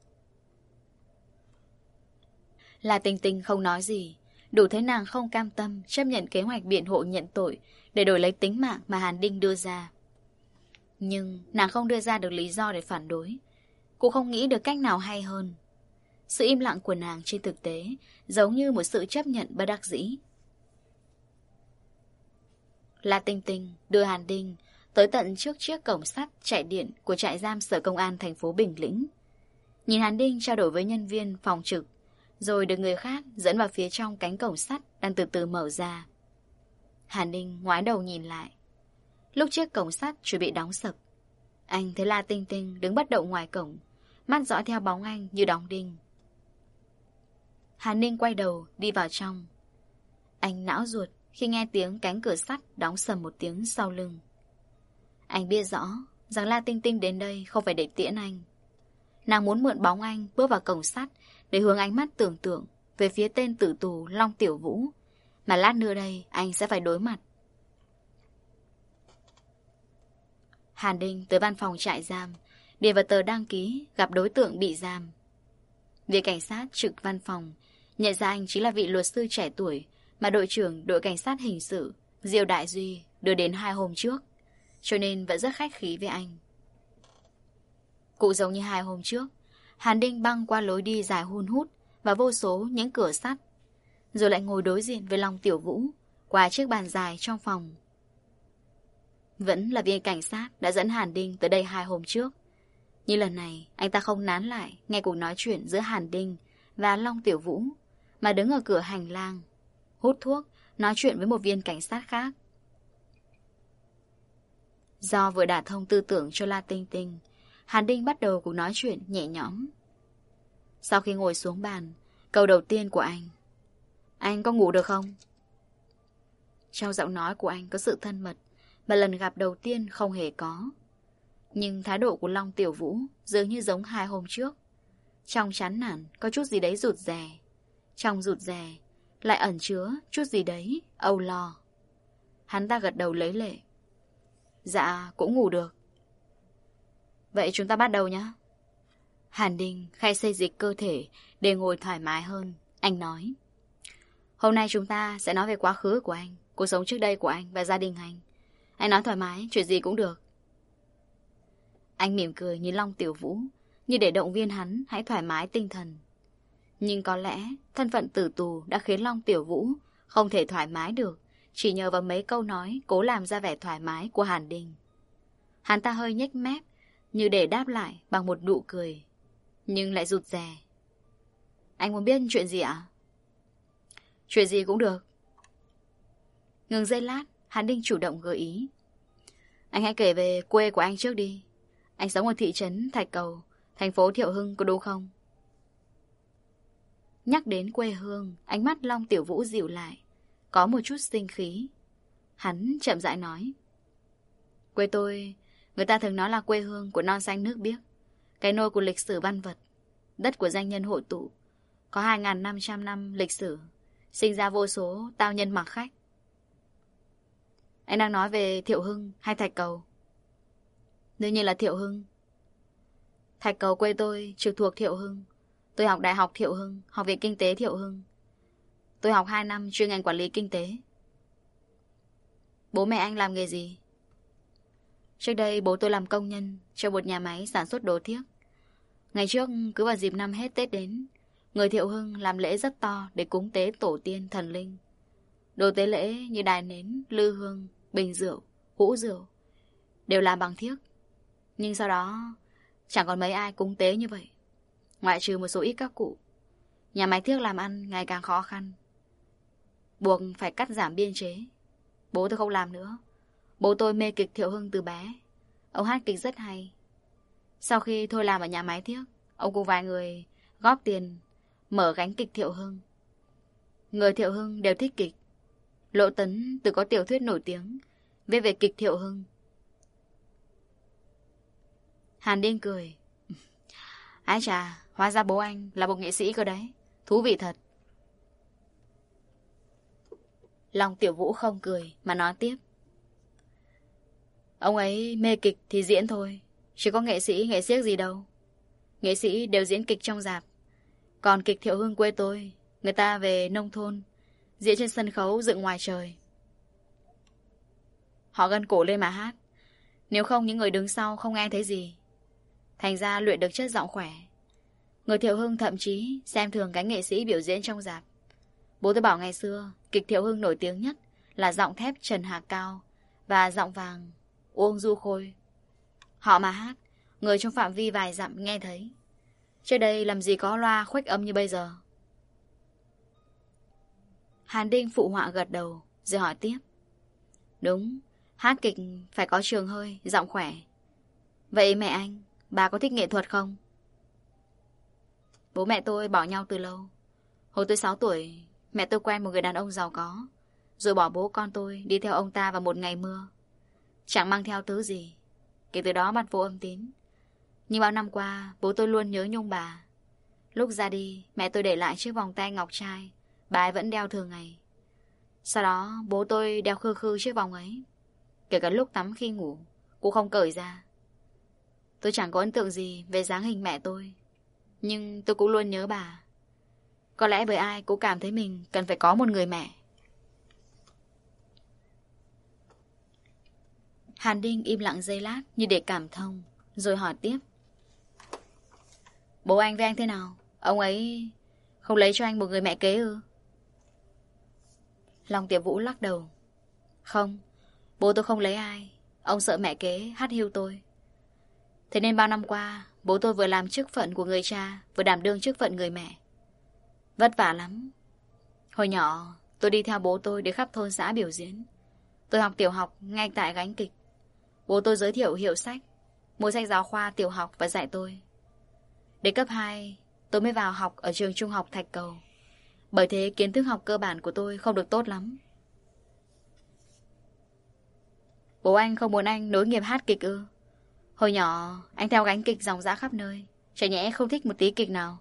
La Tinh Tinh không nói gì, đủ thấy nàng không cam tâm chấp nhận kế hoạch biện hộ nhận tội để đổi lấy tính mạng mà Hàn Đinh đưa ra. Nhưng nàng không đưa ra được lý do để phản đối, cũng không nghĩ được cách nào hay hơn. Sự im lặng của nàng trên thực tế giống như một sự chấp nhận bất đắc dĩ. La Tinh Tinh đưa Hàn Đinh tới tận trước chiếc cổng sắt chạy điện của trại giam Sở Công an thành phố Bình Lĩnh. Nhìn Hàn Đinh trao đổi với nhân viên phòng trực, rồi được người khác dẫn vào phía trong cánh cổng sắt đang từ từ mở ra. Hàn Đinh ngoái đầu nhìn lại. lúc chiếc cổng sắt chuẩn bị đóng sập. Anh thấy La Tinh Tinh đứng bất động ngoài cổng, mắt dõi theo bóng anh như đóng đinh. Hàn Ninh quay đầu đi vào trong. Anh não ruột khi nghe tiếng cánh cửa sắt đóng sầm một tiếng sau lưng. Anh biết rõ rằng La Tinh Tinh đến đây không phải để tiễn anh. Nàng muốn mượn bóng anh bước vào cổng sắt để hướng ánh mắt tưởng tượng về phía tên tử tù Long Tiểu Vũ mà lát nữa đây anh sẽ phải đối mặt. Hàn Ninh tới văn phòng trại giam, điền vào tờ đăng ký gặp đối tượng bị giam. Vị cảnh sát trực văn phòng nhận ra anh chính là vị luật sư trẻ tuổi mà đội trưởng đội cảnh sát hình sự Diêu Đại Duy đưa đến hai hôm trước, cho nên vẫn rất khách khí với anh. Cũng giống như hai hôm trước, Hàn Ninh băng qua lối đi dài hun hút và vô số những cửa sắt, rồi lại ngồi đối diện với Long Tiểu Vũ qua chiếc bàn dài trong phòng. Vẫn là viên cảnh sát đã dẫn Hàn Ninh tới đây hai hôm trước, nhưng lần này anh ta không nán lại nghe cuộc nói chuyện giữa Hàn Ninh và Long Tiểu Vũ, mà đứng ở cửa hành lang hút thuốc nói chuyện với một viên cảnh sát khác. Do vừa đả thông tư tưởng cho La Tinh Tinh, Hàn Ninh bắt đầu cuộc nói chuyện nhẹ nhõm. Sau khi ngồi xuống bàn, câu đầu tiên của anh: "Anh có ngủ được không?" Trong giọng nói của anh có sự thân mật mà lần gặp đầu tiên không hề có. Nhưng thái độ của Long Tiểu Vũ dường như giống hai hôm trước. Trong chán nản có chút gì đấy rụt rè, trong rụt rè lại ẩn chứa chút gì đấy âu lo. Hắn ta gật đầu lấy lệ: "Dạ, cũng ngủ được." "Vậy chúng ta bắt đầu nhé." Hàn Ninh khai xây dịch cơ thể để ngồi thoải mái hơn. Anh nói: "Hôm nay chúng ta sẽ nói về quá khứ của anh, cuộc sống trước đây của anh và gia đình anh. Anh nói thoải mái, chuyện gì cũng được." Anh mỉm cười nhìn Long Tiểu Vũ, như để động viên hắn hãy thoải mái tinh thần. Nhưng có lẽ thân phận tử tù đã khiến Long Tiểu Vũ không thể thoải mái được, chỉ nhờ vào mấy câu nói cố làm ra vẻ thoải mái của Hàn Ninh. Hắn ta hơi nhếch mép, như để đáp lại bằng một nụ cười, nhưng lại rụt rè: "Anh muốn biết chuyện gì ạ?" "Chuyện gì cũng được." Ngừng giây lát, Hàn Ninh chủ động gợi ý: "Anh hãy kể về quê của anh trước đi. Anh sống ở thị trấn Thạch Cầu, thành phố Thiệu Hưng, có đúng không?" Nhắc đến quê hương, ánh mắt Long Tiểu Vũ dịu lại, có một chút sinh khí. Hắn chậm rãi nói: "Quê tôi, người ta thường nói là quê hương của non xanh nước biếc, cái nôi của lịch sử văn vật, đất của danh nhân hội tụ, có hai nghìn năm trăm năm lịch sử, sinh ra vô số tao nhân mặc khách." "Anh đang nói về Thiệu Hưng hay Thạch Cầu?" "Đương nhiên là Thiệu Hưng." "Thạch Cầu quê tôi trực thuộc Thiệu Hưng. Tôi học Đại học Thiệu Hưng, Học viện Kinh tế Thiệu Hưng. Tôi học hai năm chuyên ngành quản lý kinh tế." "Bố mẹ anh làm nghề gì?" "Trước đây bố tôi làm công nhân cho một nhà máy sản xuất đồ thiếc. Ngày trước cứ vào dịp năm hết Tết đến, người Thiệu Hưng làm lễ rất to để cúng tế tổ tiên thần linh. Đồ tế lễ như đài nến, lư hương, bình rượu, hũ rượu đều làm bằng thiếc. Nhưng sau đó chẳng còn mấy ai cúng tế như vậy, ngoại trừ một số ít các cụ. Nhà máy thiếc làm ăn ngày càng khó khăn, buộc phải cắt giảm biên chế. Bố tôi không làm nữa. Bố tôi mê kịch Thiệu Hưng từ bé. Ông hát kịch rất hay. Sau khi thôi làm ở nhà máy thiếc, ông cùng vài người góp tiền mở gánh kịch Thiệu Hưng. Người Thiệu Hưng đều thích kịch. Lỗ Tấn từng có tiểu thuyết nổi tiếng viết về kịch Thiệu Hưng." Hàn Ninh cười: "Ái chà, hóa ra bố anh là một nghệ sĩ cơ đấy. Thú vị thật." Long Tiểu Vũ không cười mà nói tiếp: "Ông ấy mê kịch thì diễn thôi, chứ có nghệ sĩ nghệ siếc gì đâu. Nghệ sĩ đều diễn kịch trong rạp. Còn kịch Thiệu Hưng quê tôi, người ta về nông thôn diễn trên sân khấu dựng ngoài trời. Họ gân cổ lên mà hát, nếu không những người đứng sau không nghe thấy gì. Thành ra luyện được chất giọng khỏe. Người Thiệu Hưng thậm chí xem thường cái nghệ sĩ biểu diễn trong rạp. Bố tôi bảo ngày xưa kịch Thiệu Hưng nổi tiếng nhất là giọng thép Trần Hà Cao và giọng vàng Uông Du Khôi. Họ mà hát, người trong phạm vi vài dặm nghe thấy. Trước đây làm gì có loa khuếch âm như bây giờ." Hàn Ninh phụ họa gật đầu rồi hỏi tiếp: "Đúng, Hát kịch phải có trường hơi, giọng khỏe. Vậy mẹ anh, bà có thích nghệ thuật không? Bố mẹ tôi bỏ nhau từ lâu. Hồi tôi sáu tuổi, mẹ tôi quen một người đàn ông giàu có, rồi bỏ bố con tôi đi theo ông ta vào một ngày mưa. Chẳng mang theo thứ gì. Kể từ đó mặt vô âm tín. Nhưng bao năm qua, bố tôi luôn nhớ nhung bà. Lúc ra đi, mẹ tôi để lại chiếc vòng tay ngọc trai, bà ấy vẫn đeo thường ngày. Sau đó, bố tôi đeo khư khư chiếc vòng ấy. Kể cả lúc tắm khi ngủ, cũng không cởi ra. Tôi chẳng có ấn tượng gì về dáng hình mẹ tôi, nhưng tôi cũng luôn nhớ bà. Có lẽ bởi ai cũng cảm thấy mình cần phải có một người mẹ. Hàn Đinh im lặng giây lát như để cảm thông, rồi hỏi tiếp. Bố anh với anh thế nào? Ông ấy không lấy cho anh một người mẹ kế ư? Long Tiểu Vũ lắc đầu. Không, bố tôi không lấy ai. Ông sợ mẹ kế hắt hiu tôi. Thế nên bao năm qua, bố tôi vừa làm chức phận của người cha, vừa đảm đương chức phận người mẹ. Vất vả lắm. Hồi nhỏ, tôi đi theo bố tôi để khắp thôn xã biểu diễn. Tôi học tiểu học ngay tại gánh kịch. Bố tôi giới thiệu hiệu sách, mua sách giáo khoa tiểu học và dạy tôi. Đến cấp hai, tôi mới vào học ở trường trung học Thạch Cầu. Bởi thế kiến thức học cơ bản của tôi không được tốt lắm. Bố anh không muốn anh nối nghiệp hát kịch ư? Hồi nhỏ, anh theo gánh kịch ròng rã khắp nơi. Chả nhẽ không thích một tí kịch nào?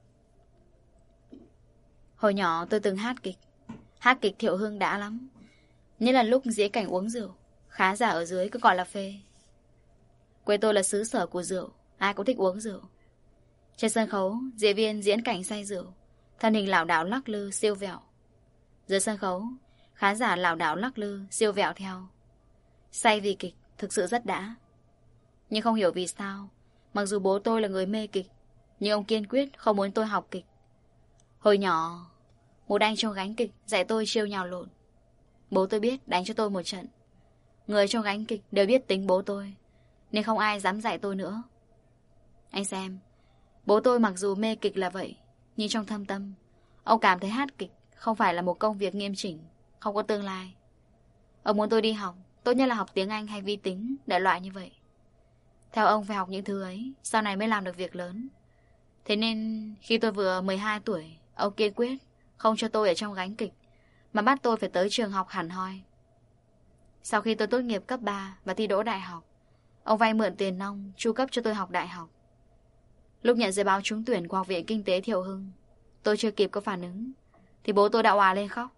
Hồi nhỏ tôi từng hát kịch. Hát kịch Thiệu Hưng đã lắm. Nhất là lúc diễn cảnh uống rượu, khán giả ở dưới cứ gọi là phê. Quê tôi là xứ sở của rượu, ai cũng thích uống rượu. Trên sân khấu, diễn viên diễn cảnh say rượu, thân hình lảo đảo lắc lư siêu vẹo. Dưới sân khấu, khán giả lảo đảo lắc lư siêu vẹo theo. Say vì kịch thực sự rất đã. Nhưng không hiểu vì sao, mặc dù bố tôi là người mê kịch, nhưng ông kiên quyết không muốn tôi học kịch. Hồi nhỏ, một anh trong gánh kịch dạy tôi chiêu nhào lộn. Bố tôi biết đánh cho tôi một trận. Người trong gánh kịch đều biết tính bố tôi, nên không ai dám dạy tôi nữa. Anh xem, bố tôi mặc dù mê kịch là vậy, nhưng trong thâm tâm, ông cảm thấy hát kịch không phải là một công việc nghiêm chỉnh, không có tương lai. Ông muốn tôi đi học, tốt nhất là học tiếng Anh hay vi tính, đại loại như vậy. Theo ông phải học những thứ ấy, sau này mới làm được việc lớn. Thế nên khi tôi vừa mười hai tuổi, ông kiên quyết không cho tôi ở trong gánh kịch, mà bắt tôi phải tới trường học hẳn hoi. Sau khi tôi tốt nghiệp cấp ba và thi đỗ đại học, ông vay mượn tiền nong chu cấp cho tôi học đại học. Lúc nhận giấy báo trúng tuyển của Học viện Kinh tế Thiệu Hưng, tôi chưa kịp có phản ứng thì bố tôi đã òa lên khóc.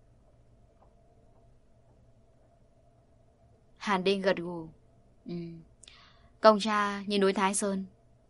Hàn Đinh gật gù. Ừ. Công cha như núi Thái Sơn.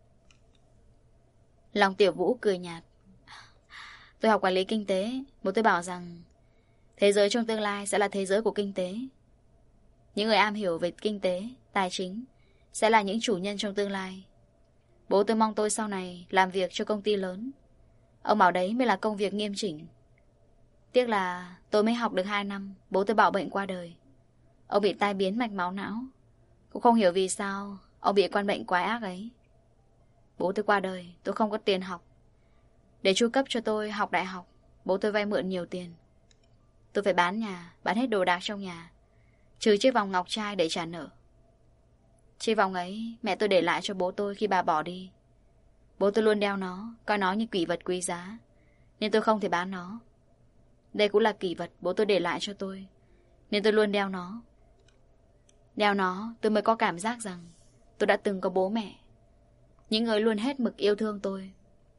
Long Tiểu Vũ cười nhạt. Tôi học quản lý kinh tế, bố tôi bảo rằng thế giới trong tương lai sẽ là thế giới của kinh tế. Những người am hiểu về kinh tế, tài chính sẽ là những chủ nhân trong tương lai. Bố tôi mong tôi sau này làm việc cho công ty lớn. Ông bảo đấy mới là công việc nghiêm chỉnh. Tiếc là tôi mới học được hai năm, bố tôi bảo bệnh qua đời. Ông bị tai biến mạch máu não. Cũng không hiểu vì sao ông bị căn bệnh quái ác ấy. Bố tôi qua đời, tôi không có tiền học. Để chu cấp cho tôi học đại học, bố tôi vay mượn nhiều tiền. Tôi phải bán nhà, bán hết đồ đạc trong nhà, trừ chiếc vòng ngọc trai để trả nợ. Chiếc vòng ấy mẹ tôi để lại cho bố tôi khi bà bỏ đi. Bố tôi luôn đeo nó, coi nó như kỷ vật quý giá, nên tôi không thể bán nó. Đây cũng là kỷ vật bố tôi để lại cho tôi, nên tôi luôn đeo nó. Đeo nó tôi mới có cảm giác rằng tôi đã từng có bố mẹ, những người luôn hết mực yêu thương tôi.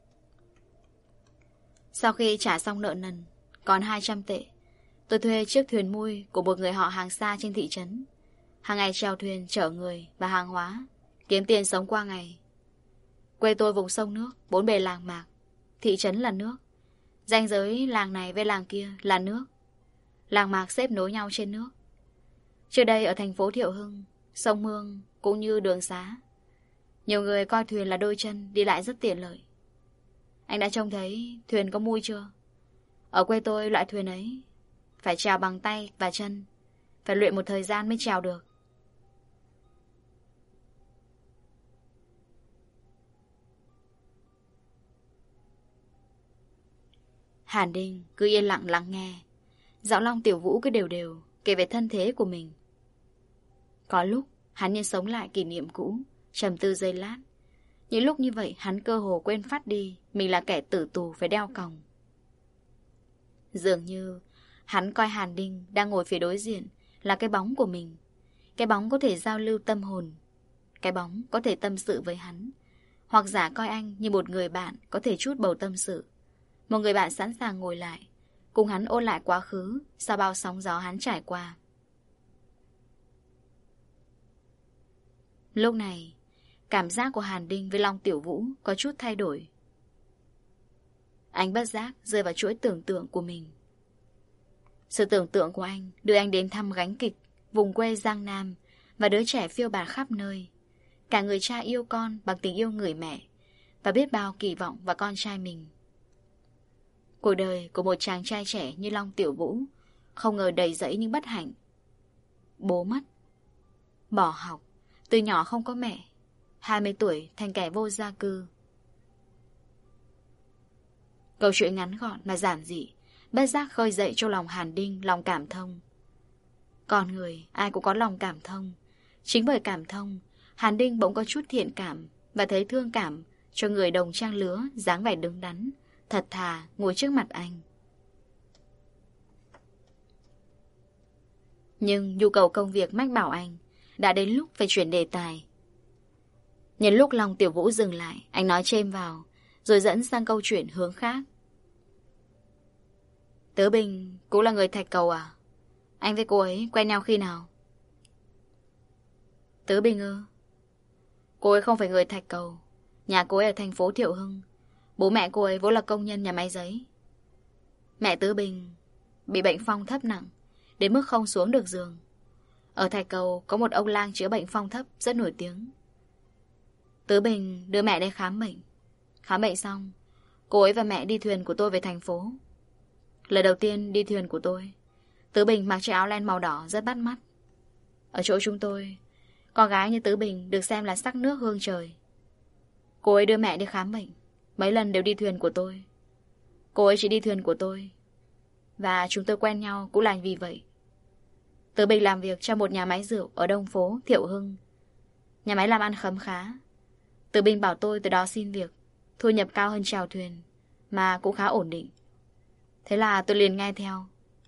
Sau khi trả xong nợ nần, còn hai trăm tệ, tôi thuê chiếc thuyền mui của một người họ hàng xa trên thị trấn. Hàng ngày chèo thuyền chở người và hàng hóa, kiếm tiền sống qua ngày. Quê tôi vùng sông nước, bốn bề làng mạc. Thị trấn là nước, ranh giới làng này với làng kia là nước. Làng mạc xếp nối nhau trên nước. Trước đây ở thành phố Thiệu Hưng, sông Mương cũng như đường xá, nhiều người coi thuyền là đôi chân, đi lại rất tiện lợi. Anh đã trông thấy thuyền có mui chưa? Ở quê tôi loại thuyền ấy phải chèo bằng tay và chân, phải luyện một thời gian mới chèo được. Hàn Đinh cứ yên lặng lắng nghe. Giọng Long Tiểu Vũ cứ đều đều kể về thân thế của mình. Có lúc hắn như sống lại kỷ niệm cũ, trầm tư giây lát. Những lúc như vậy hắn cơ hồ quên phát đi mình là kẻ tử tù phải đeo còng. Dường như hắn coi Hàn Đinh đang ngồi phía đối diện là cái bóng của mình. Cái bóng có thể giao lưu tâm hồn. Cái bóng có thể tâm sự với hắn. Hoặc giả coi anh như một người bạn có thể chút bầu tâm sự. Một người bạn sẵn sàng ngồi lại, cùng hắn ôn lại quá khứ sau bao sóng gió hắn trải qua. Lúc này, cảm giác của Hàn Đinh với Long Tiểu Vũ có chút thay đổi. Anh bất giác rơi vào chuỗi tưởng tượng của mình. Sự tưởng tượng của anh đưa anh đến thăm gánh kịch, vùng quê Giang Nam và đứa trẻ phiêu bạt khắp nơi. Cả người cha yêu con bằng tình yêu người mẹ và biết bao kỳ vọng vào con trai mình. Cuộc đời của một chàng trai trẻ như Long Tiểu Vũ không ngờ đầy rẫy những bất hạnh. Bố mất, bỏ học, từ nhỏ không có mẹ, hai mươi tuổi thành kẻ vô gia cư. Câu chuyện ngắn gọn mà giản dị, bất giác khơi dậy trong lòng Hàn Đinh lòng cảm thông. Con người ai cũng có lòng cảm thông. Chính bởi cảm thông, Hàn Đinh bỗng có chút thiện cảm và thấy thương cảm cho người đồng trang lứa dáng vẻ đứng đắn, thật thà ngồi trước mặt anh. Nhưng nhu cầu công việc mách bảo anh đã đến lúc phải chuyển đề tài. Nhân lúc Long Tiểu Vũ dừng lại, anh nói chêm vào, rồi dẫn sang câu chuyện hướng khác. Tớ Bình cũng là người Thạch Cầu à? Anh với cô ấy quen nhau khi nào? Tớ Bình ư? Cô ấy không phải người Thạch Cầu. Nhà cô ấy ở thành phố Thiệu Hưng. Bố mẹ cô ấy vốn là công nhân nhà máy giấy. Mẹ Tớ Bình bị bệnh phong thấp nặng, đến mức không xuống được giường. Ở Thạch Cầu có một ông lang chữa bệnh phong thấp rất nổi tiếng. Tớ Bình đưa mẹ đi khám bệnh. Khám bệnh xong, cô ấy và mẹ đi thuyền của tôi về thành phố. Lần đầu tiên đi thuyền của tôi, Tứ Bình mặc chiếc áo len màu đỏ rất bắt mắt. Ở chỗ chúng tôi, con gái như Tứ Bình được xem là sắc nước hương trời. Cô ấy đưa mẹ đi khám bệnh, mấy lần đều đi thuyền của tôi. Cô ấy chỉ đi thuyền của tôi, và chúng tôi quen nhau cũng là vì vậy. Tứ Bình làm việc cho một nhà máy rượu ở Đông Phố, Thiệu Hưng. Nhà máy làm ăn khấm khá. Tứ Bình bảo tôi từ đó xin việc, thu nhập cao hơn chèo thuyền, mà cũng khá ổn định. Thế là tôi liền nghe theo.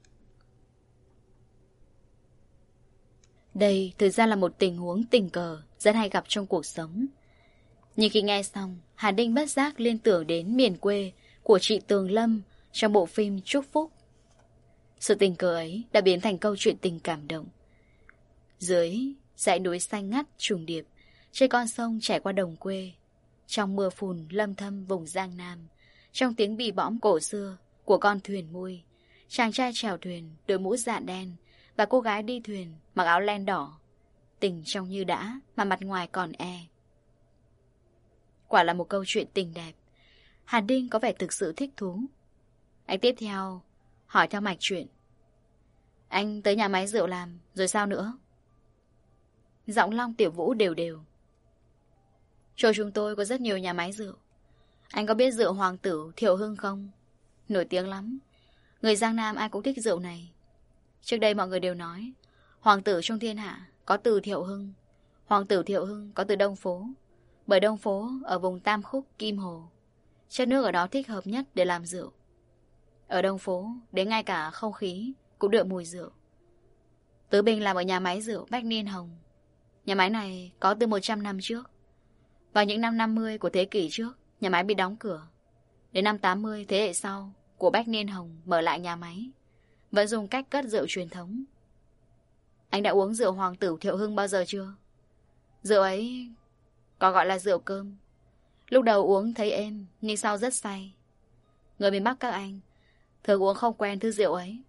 Đây thực ra là một tình huống tình cờ rất hay gặp trong cuộc sống. Nhưng khi nghe xong, Hà Đinh bất giác liên tưởng đến miền quê của chị Tường Lâm trong bộ phim Chúc Phúc. Sự tình cờ ấy đã biến thành câu chuyện tình cảm động. Dưới dãy núi xanh ngắt trùng điệp, trên con sông chảy qua đồng quê, trong mưa phùn lâm thâm vùng Giang Nam, trong tiếng bì bõm cổ xưa của con thuyền mui, chàng trai chèo thuyền đội mũ dạ đen và cô gái đi thuyền mặc áo len đỏ, tình trong như đã mà mặt ngoài còn e. Quả là một câu chuyện tình đẹp. Hàn Đinh có vẻ thực sự thích thú. Anh tiếp theo hỏi theo mạch chuyện. Anh tới nhà máy rượu làm rồi sao nữa? Giọng Long Tiểu Vũ đều đều. Chỗ chúng tôi có rất nhiều nhà máy rượu. Anh có biết rượu Hoàng Tử Thiệu Hưng không? Nổi tiếng lắm. Người Giang Nam ai cũng thích rượu này. Trước đây mọi người đều nói Hoàng tử trong thiên hạ có từ Thiệu Hưng, Hoàng tử Thiệu Hưng có từ Đông Phố. Bởi Đông Phố ở vùng Tam Khúc, Kim Hồ, chất nước ở đó thích hợp nhất để làm rượu. Ở Đông Phố, đến ngay cả không khí cũng đượm mùi rượu. Tứ Bình làm ở nhà máy rượu Bách Niên Hồng. Nhà máy này có từ một trăm năm trước. Vào những năm năm mươi của thế kỷ trước, nhà máy bị đóng cửa. Đến năm tám mươi thế hệ sau của Bách Niên Hồng mở lại nhà máy, vẫn dùng cách cất rượu truyền thống. Anh đã uống rượu Hoàng tử Thiệu Hưng bao giờ chưa? Rượu ấy có gọi là rượu cơm. Lúc đầu uống thấy êm, nhưng sau rất say. Người miền Bắc các anh thường uống không quen thứ rượu ấy.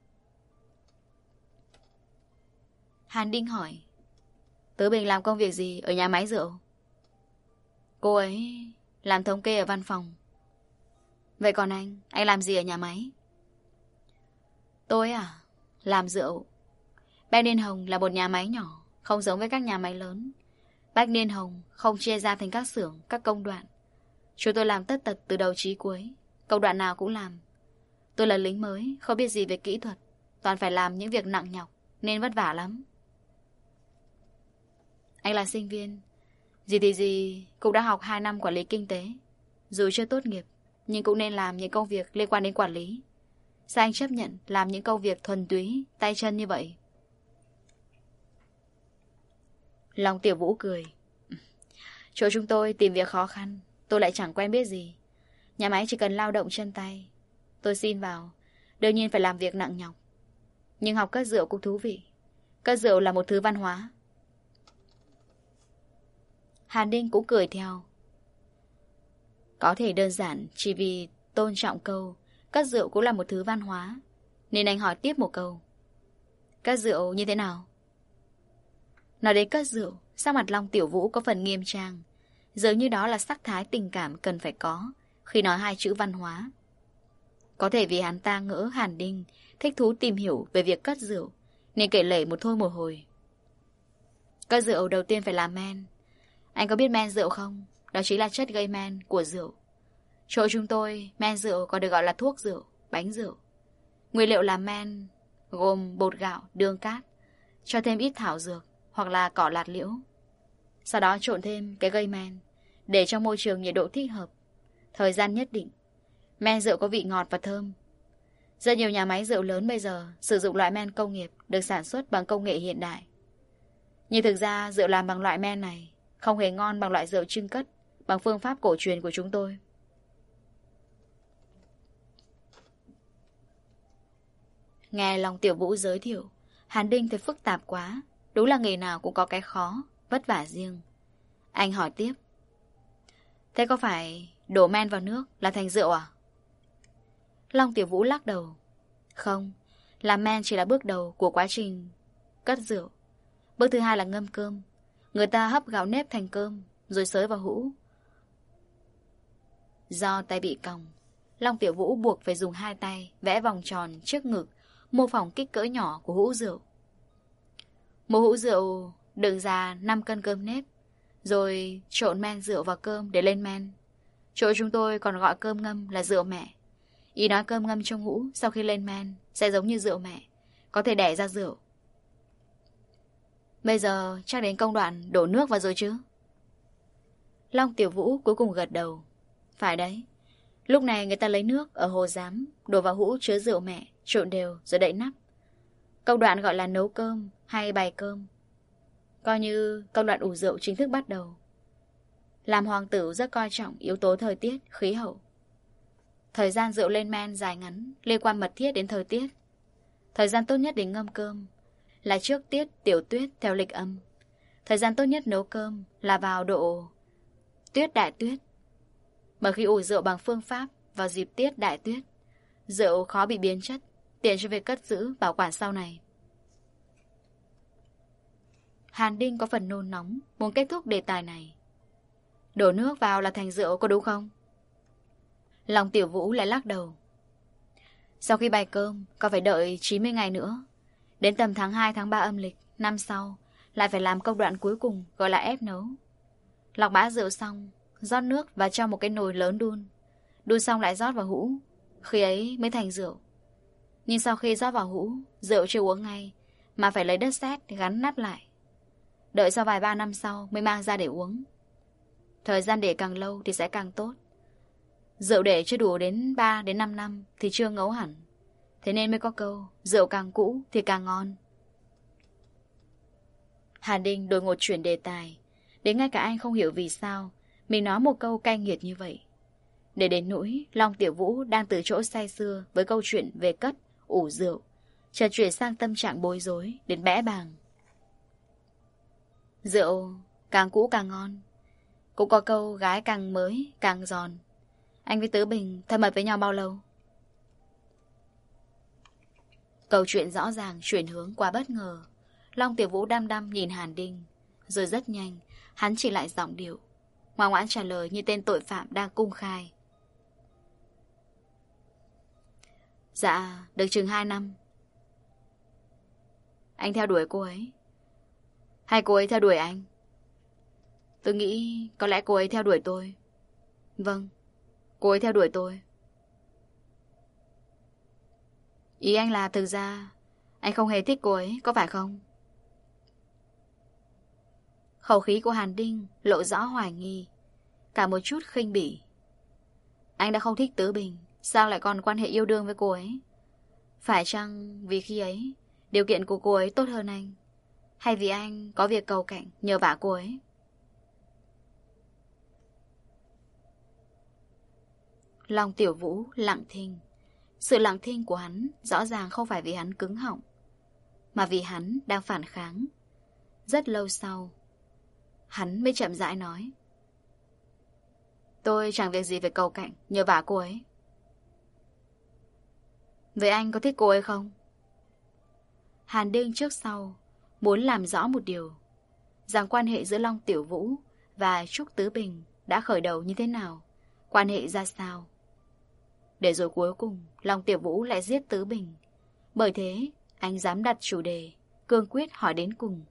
Hàn Đinh hỏi, Tứ Bình làm công việc gì ở nhà máy rượu? Cô ấy làm thống kê ở văn phòng. Vậy còn anh, anh làm gì ở nhà máy? Tôi à, làm rượu. Bách Niên Hồng là một nhà máy nhỏ, không giống với các nhà máy lớn. Bách Niên Hồng không chia ra thành các xưởng, các công đoạn. Chúng tôi làm tất tật từ đầu chí cuối, công đoạn nào cũng làm. Tôi là lính mới, không biết gì về kỹ thuật, toàn phải làm những việc nặng nhọc, nên vất vả lắm. Anh là sinh viên. Gì thì gì cũng đã học hai năm quản lý kinh tế. Dù chưa tốt nghiệp, nhưng cũng nên làm những công việc liên quan đến quản lý. Sao anh chấp nhận làm những công việc thuần túy, tay chân như vậy? Long Tiểu Vũ cười. Chỗ chúng tôi tìm việc khó khăn, tôi lại chẳng quen biết gì. Nhà máy chỉ cần lao động chân tay. Tôi xin vào, đương nhiên phải làm việc nặng nhọc. Nhưng học cất rượu cũng thú vị. Cất rượu là một thứ văn hóa. Hàn Đinh cũng cười theo. Có thể đơn giản chỉ vì tôn trọng câu cất rượu cũng là một thứ văn hóa, nên anh hỏi tiếp một câu. Cất rượu như thế nào? Nói đến cất rượu, sắc mặt Long Tiểu Vũ có phần nghiêm trang, dường như đó là sắc thái tình cảm cần phải có khi nói hai chữ văn hóa. Có thể vì hắn ta ngỡ Hàn Đinh thích thú tìm hiểu về việc cất rượu, nên kể lể một thôi một hồi. Cất rượu đầu tiên phải làm men. Anh có biết men rượu không? Đó chính là chất gây men của rượu. Chỗ chúng tôi, men rượu còn được gọi là thuốc rượu, bánh rượu. Nguyên liệu làm men gồm bột gạo, đường cát, cho thêm ít thảo dược hoặc là cỏ lạt liễu. Sau đó trộn thêm cái gây men, để trong môi trường nhiệt độ thích hợp, thời gian nhất định. Men rượu có vị ngọt và thơm. Rất nhiều nhà máy rượu lớn bây giờ sử dụng loại men công nghiệp được sản xuất bằng công nghệ hiện đại. Nhưng thực ra rượu làm bằng loại men này không hề ngon bằng loại rượu trưng cất bằng phương pháp cổ truyền của chúng tôi. Nghe Long Tiểu Vũ giới thiệu, Hàn Đinh thấy phức tạp quá. Đúng là nghề nào cũng có cái khó, vất vả riêng. Anh hỏi tiếp. Thế có phải đổ men vào nước là thành rượu à? Long Tiểu Vũ lắc đầu. Không, làm men chỉ là bước đầu của quá trình cất rượu. Bước thứ hai là ngâm cơm. Người ta hấp gạo nếp thành cơm, rồi xới vào hũ. Do tay bị còng, Long Tiểu Vũ buộc phải dùng hai tay vẽ vòng tròn trước ngực, mô phỏng kích cỡ nhỏ của hũ rượu. Một hũ rượu đựng ra năm cân cơm nếp, rồi trộn men rượu vào cơm để lên men. Chỗ chúng tôi còn gọi cơm ngâm là rượu mẹ. Ý nói cơm ngâm trong hũ sau khi lên men sẽ giống như rượu mẹ, có thể đẻ ra rượu. Bây giờ chắc đến công đoạn đổ nước vào rồi chứ? Long Tiểu Vũ cuối cùng gật đầu. Phải đấy. Lúc này người ta lấy nước ở hồ giám, đổ vào hũ chứa rượu mẹ, trộn đều rồi đậy nắp. Công đoạn gọi là nấu cơm hay bày cơm. Coi như công đoạn ủ rượu chính thức bắt đầu. Làm hoàng tử rất coi trọng yếu tố thời tiết, khí hậu. Thời gian rượu lên men dài ngắn liên quan mật thiết đến thời tiết. Thời gian tốt nhất để ngâm cơm là trước tiết tiểu tuyết theo lịch âm. Thời gian tốt nhất nấu cơm là vào độ tuyết đại tuyết. Mà khi ủ rượu bằng phương pháp vào dịp tiết đại tuyết, rượu khó bị biến chất, tiện cho việc cất giữ, bảo quản sau này. Hàn Đinh có phần nôn nóng, muốn kết thúc đề tài này. Đổ nước vào là thành rượu có đúng không? Long Tiểu Vũ lại lắc đầu. Sau khi bày cơm, còn phải đợi chín mươi ngày nữa. Đến tầm tháng hai, tháng ba âm lịch, năm sau, lại phải làm công đoạn cuối cùng gọi là ép nấu. Lọc bã rượu xong, rót nước vào trong một cái nồi lớn đun. Đun xong lại rót vào hũ. Khi ấy mới thành rượu. Nhưng sau khi rót vào hũ, rượu chưa uống ngay, mà phải lấy đất sét gắn nắp lại. Đợi sau vài ba năm sau mới mang ra để uống. Thời gian để càng lâu thì sẽ càng tốt. Rượu để chưa đủ đến ba đến năm năm thì chưa ngấu hẳn. Thế nên mới có câu rượu càng cũ thì càng ngon. Hàn Đinh đột ngột chuyển đề tài. Đến ngay cả anh không hiểu vì sao mình nói một câu cay nghiệt như vậy. Để đến nỗi Long Tiểu Vũ đang từ chỗ say sưa với câu chuyện về cất, ủ rượu, chợt chuyển sang tâm trạng bối rối đến bẽ bàng. Rượu càng cũ càng ngon. Cũng có câu gái càng mới càng giòn. Anh với Tứ Bình thân mật với nhau bao lâu? Câu chuyện rõ ràng chuyển hướng quá bất ngờ. Long Tiểu Vũ đăm đăm nhìn Hàn Đinh. Rồi rất nhanh hắn chỉ lại giọng điệu, ngoan ngoãn trả lời như tên tội phạm đang cung khai. Dạ, được chừng hai năm. Anh theo đuổi cô ấy hay cô ấy theo đuổi anh? Tôi nghĩ có lẽ cô ấy theo đuổi tôi. Vâng, cô ấy theo đuổi tôi. Ý anh là thực ra anh không hề thích cô ấy, có phải không? Khẩu khí của Hàn Đinh lộ rõ hoài nghi, cả một chút khinh bỉ. Anh đã không thích Tứ Bình, sao lại còn quan hệ yêu đương với cô ấy? Phải chăng vì khi ấy điều kiện của cô ấy tốt hơn anh, hay vì anh có việc cầu cạnh nhờ vả cô ấy? Long Tiểu Vũ lặng thinh. Sự lặng thinh của hắn rõ ràng không phải vì hắn cứng họng, mà vì hắn đang phản kháng. Rất lâu sau, hắn mới chậm rãi nói: Tôi chẳng việc gì phải cầu cạnh nhờ vả cô ấy. Vậy anh có thích cô ấy không? Hàn Đinh trước sau muốn làm rõ một điều, rằng quan hệ giữa Long Tiểu Vũ và Trúc Tứ Bình đã khởi đầu như thế nào, quan hệ ra sao, để rồi cuối cùng Long Tiểu Vũ lại giết Tứ Bình. Bởi thế anh dám đặt chủ đề, cương quyết hỏi đến cùng.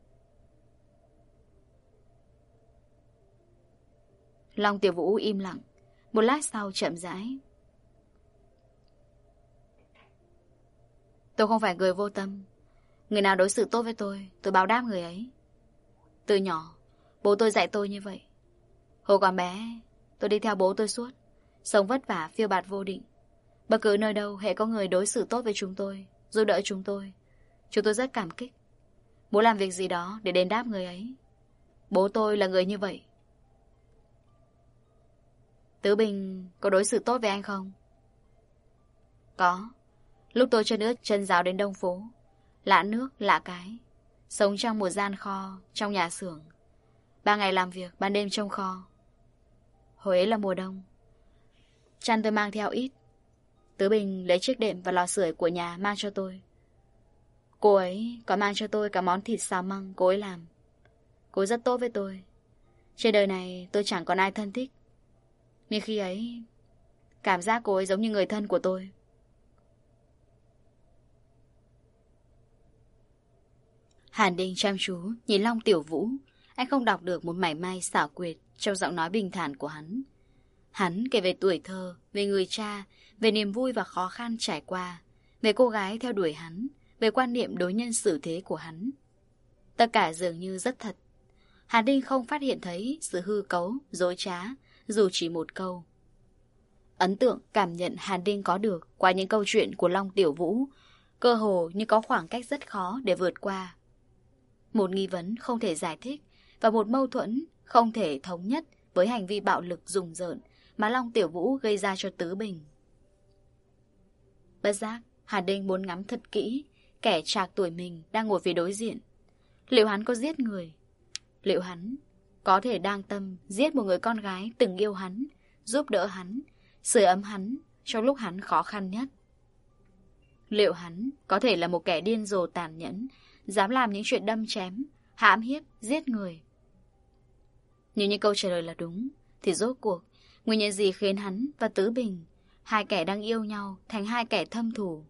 Long Tiểu Vũ im lặng, một lát sau chậm rãi: Tôi không phải người vô tâm. Người nào đối xử tốt với tôi, tôi báo đáp người ấy. Từ nhỏ, bố tôi dạy tôi như vậy. Hồi còn bé, tôi đi theo bố tôi suốt, sống vất vả phiêu bạt vô định. Bất cứ nơi đâu hễ có người đối xử tốt với chúng tôi, giúp đỡ chúng tôi, chúng tôi rất cảm kích, muốn làm việc gì đó để đền đáp người ấy. Bố tôi là người như vậy. Tứ Bình có đối xử tốt với anh không? Có. Lúc tôi chân ướt chân ráo đến Đông Phố, lạ nước lạ cái, sống trong một gian kho trong nhà xưởng, ba ngày làm việc, ban đêm trong kho. Hồi ấy là mùa đông, chăn tôi mang theo ít. Tứ Bình lấy chiếc đệm và lò sưởi của nhà mang cho tôi. Cô ấy còn mang cho tôi cả món thịt xào măng cô ấy làm. Cô ấy rất tốt với tôi. Trên đời này tôi chẳng còn ai thân thích, nhưng khi ấy cảm giác cô ấy giống như người thân của tôi. Hàn Đinh chăm chú nhìn Long Tiểu Vũ. Anh không đọc được một mảy may xảo quyệt trong giọng nói bình thản của hắn. Hắn kể về tuổi thơ, về người cha, về niềm vui và khó khăn trải qua, về cô gái theo đuổi hắn, về quan niệm đối nhân xử thế của hắn. Tất cả dường như rất thật. Hàn Đinh không phát hiện thấy sự hư cấu, dối trá, dù chỉ một câu. Ấn tượng cảm nhận Hàn Đinh có được qua những câu chuyện của Long Tiểu Vũ cơ hồ như có khoảng cách rất khó để vượt qua. Một nghi vấn không thể giải thích và một mâu thuẫn không thể thống nhất với hành vi bạo lực rùng rợn mà Long Tiểu Vũ gây ra cho Tứ Bình. Bất giác, Hàn Đinh muốn ngắm thật kỹ kẻ trạc tuổi mình đang ngồi phía đối diện. Liệu hắn có giết người? Liệu hắn có thể đang tâm giết một người con gái từng yêu hắn, giúp đỡ hắn, sưởi ấm hắn trong lúc hắn khó khăn nhất? Liệu hắn có thể là một kẻ điên rồ tàn nhẫn, dám làm những chuyện đâm chém, hãm hiếp, giết người? Nếu như câu trả lời là đúng, thì rốt cuộc nguyên nhân gì khiến hắn và Tứ Bình, hai kẻ đang yêu nhau, thành hai kẻ thâm thù?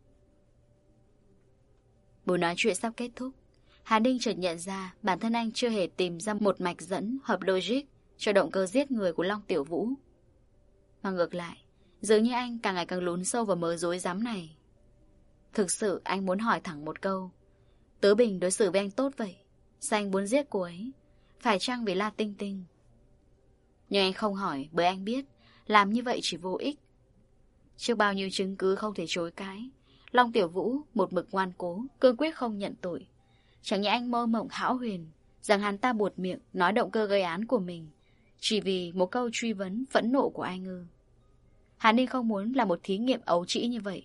Buổi nói chuyện sắp kết thúc, Hàn Đinh chợt nhận ra bản thân anh chưa hề tìm ra một mạch dẫn hợp logic cho động cơ giết người của Long Tiểu Vũ. Mà ngược lại, dường như anh càng ngày càng lún sâu vào mớ rối rắm này. Thực sự anh muốn hỏi thẳng một câu: Tứ Bình đối xử với anh tốt vậy, sao anh muốn giết cô ấy? Phải chăng vì La Tinh Tinh? Nhưng anh không hỏi, bởi anh biết làm như vậy chỉ vô ích. Trước bao nhiêu chứng cứ không thể chối cãi, Long Tiểu Vũ một mực ngoan cố, cương quyết không nhận tội. Chẳng nhẽ anh mơ mộng hão huyền rằng hắn ta buột miệng nói động cơ gây án của mình chỉ vì một câu truy vấn phẫn nộ của anh ư? Hàn Ninh không muốn là một thí nghiệm ấu trĩ như vậy.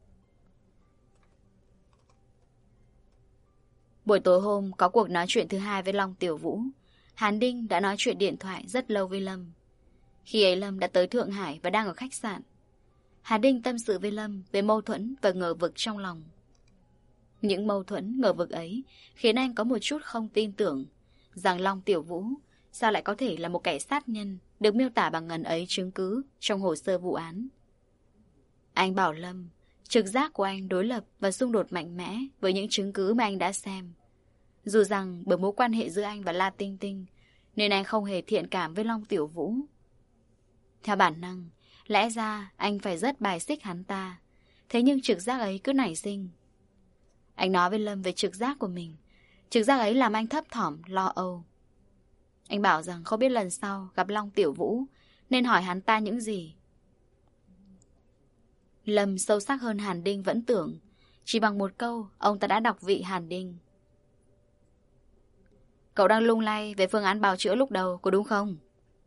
Buổi tối hôm có cuộc nói chuyện thứ hai với Long Tiểu Vũ. Hàn Đinh đã nói chuyện điện thoại rất lâu với Lâm. Khi ấy Lâm đã tới Thượng Hải và đang ở khách sạn. Hàn Đinh tâm sự với Lâm về mâu thuẫn và ngờ vực trong lòng. Những mâu thuẫn ngờ vực ấy khiến anh có một chút không tin tưởng rằng Long Tiểu Vũ sao lại có thể là một kẻ sát nhân được miêu tả bằng ngần ấy chứng cứ trong hồ sơ vụ án. Anh bảo Lâm, trực giác của anh đối lập và xung đột mạnh mẽ với những chứng cứ mà anh đã xem. Dù rằng bởi mối quan hệ giữa anh và La Tinh Tinh nên anh không hề thiện cảm với Long Tiểu Vũ. Theo bản năng, lẽ ra anh phải rất bài xích hắn ta. Thế nhưng trực giác ấy cứ nảy sinh. Anh nói với Lâm về trực giác của mình. Trực giác ấy làm anh thấp thỏm, lo âu. Anh bảo rằng không biết lần sau gặp Long Tiểu Vũ nên hỏi hắn ta những gì. Lâm sâu sắc hơn Hàn Đinh vẫn tưởng. Chỉ bằng một câu, ông ta đã đọc vị Hàn Đinh. Cậu đang lung lay về phương án bào chữa lúc đầu, có đúng không?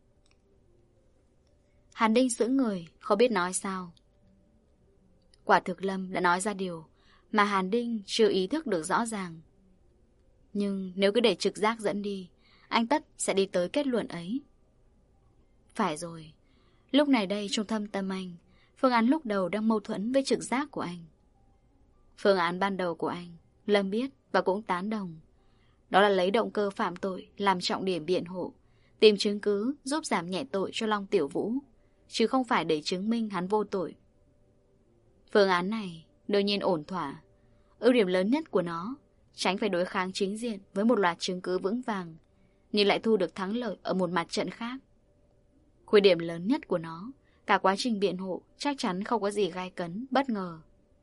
Hàn Đinh sững người, không biết nói sao. Quả thực Lâm đã nói ra điều mà Hàn Đinh chưa ý thức được rõ ràng. Nhưng nếu cứ để trực giác dẫn đi, anh tất sẽ đi tới kết luận ấy. Phải rồi, lúc này đây trong thâm tâm anh, phương án lúc đầu đang mâu thuẫn với trực giác của anh. Phương án ban đầu của anh, Lâm biết và cũng tán đồng. Đó là lấy động cơ phạm tội làm trọng điểm biện hộ, tìm chứng cứ giúp giảm nhẹ tội cho Long Tiểu Vũ, chứ không phải để chứng minh hắn vô tội. Phương án này đương nhiên ổn thỏa. Ưu điểm lớn nhất của nó, tránh phải đối kháng chính diện với một loạt chứng cứ vững vàng, nhưng lại thu được thắng lợi ở một mặt trận khác. Khuyết điểm lớn nhất của nó, cả quá trình biện hộ chắc chắn không có gì gai cấn, bất ngờ.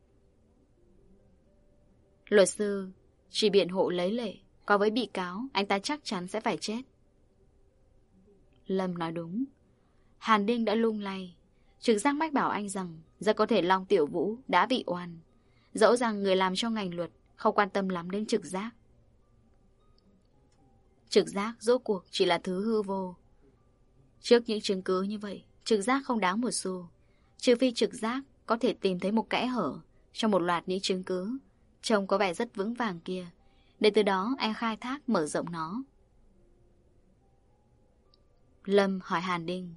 Luật sư chỉ biện hộ lấy lệ, có với bị cáo, anh ta chắc chắn sẽ phải chết. Lâm nói đúng. Hàn Đinh đã lung lay. Trực giác mách bảo anh rằng rất có thể Long Tiểu Vũ đã bị oan. Dẫu rằng người làm cho ngành luật không quan tâm lắm đến trực giác. Trực giác rốt cuộc chỉ là thứ hư vô. Trước những chứng cứ như vậy, trực giác không đáng một xu. Trừ phi trực giác có thể tìm thấy một kẽ hở trong một loạt những chứng cứ trông có vẻ rất vững vàng kia, để từ đó anh khai thác mở rộng nó. Lâm hỏi Hàn Đinh: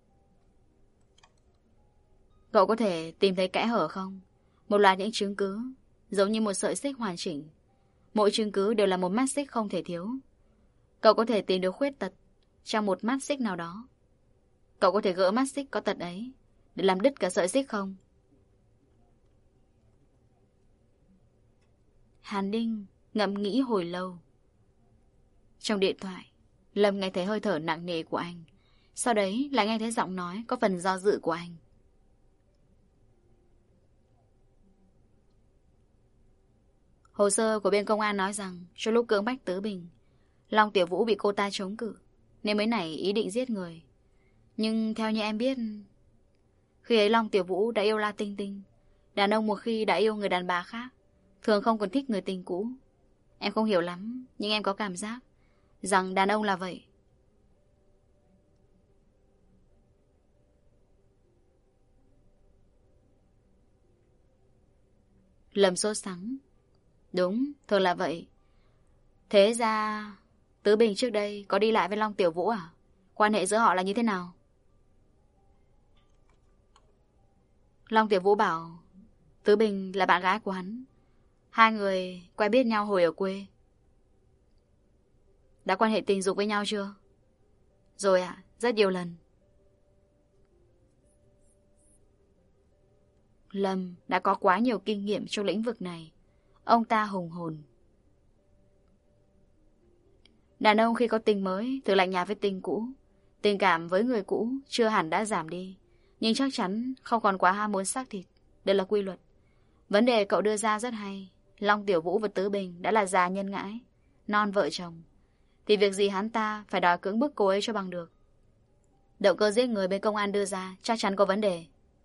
Cậu có thể tìm thấy kẽ hở không? Một loạt những chứng cứ giống như một sợi xích hoàn chỉnh. Mỗi chứng cứ đều là một mắt xích không thể thiếu. Cậu có thể tìm được khuyết tật trong một mắt xích nào đó. Cậu có thể gỡ mắt xích có tật ấy để làm đứt cả sợi xích không? Hàn Đinh ngẫm nghĩ hồi lâu. Trong điện thoại, Lâm nghe thấy hơi thở nặng nề của anh. Sau đấy lại nghe thấy giọng nói có phần do dự của anh. Hồ sơ của bên công an nói rằng trong lúc cưỡng bách Tứ Bình, Long Tiểu Vũ bị cô ta chống cự nên mới nảy ý định giết người. Nhưng theo như em biết, khi ấy Long Tiểu Vũ đã yêu La Tinh Tinh. Đàn ông một khi đã yêu người đàn bà khác thường không còn thích người tình cũ. Em không hiểu lắm, nhưng em có cảm giác rằng đàn ông là vậy. Lâm sốt sắng. Đúng, thường là vậy. Thế ra Tứ Bình trước đây có đi lại với Long Tiểu Vũ à? Quan hệ giữa họ là như thế nào? Long Tiểu Vũ bảo Tứ Bình là bạn gái của hắn. Hai người quen biết nhau hồi ở quê. Đã quan hệ tình dục với nhau chưa? Rồi ạ, à, rất nhiều lần. Lâm đã có quá nhiều kinh nghiệm trong lĩnh vực này. Ông ta hùng hồn. Đàn ông khi có tình mới thường lạnh nhạt với tình cũ. Tình cảm với người cũ chưa hẳn đã giảm đi, nhưng chắc chắn không còn quá ham muốn xác thịt. Đây là quy luật. Vấn đề cậu đưa ra rất hay. Long Tiểu Vũ và Tứ Bình đã là già nhân ngãi, non vợ chồng, thì việc gì hắn ta phải đòi cưỡng bức cô ấy cho bằng được. Động cơ giết người bên công an đưa ra chắc chắn có vấn đề.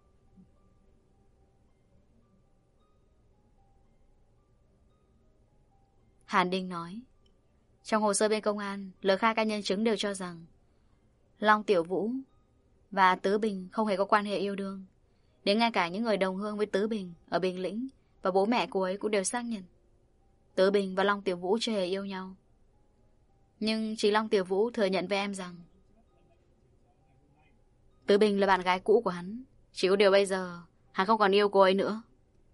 Hàn Đinh nói, trong hồ sơ bên công an, lời khai các nhân chứng đều cho rằng Long Tiểu Vũ và Tứ Bình không hề có quan hệ yêu đương. Đến ngay cả những người đồng hương với Tứ Bình ở Bình Lĩnh và bố mẹ cô ấy cũng đều xác nhận Tứ Bình và Long Tiểu Vũ chưa hề yêu nhau. Nhưng chỉ Long Tiểu Vũ thừa nhận với em rằng Tứ Bình là bạn gái cũ của hắn. Chỉ có điều bây giờ hắn không còn yêu cô ấy nữa.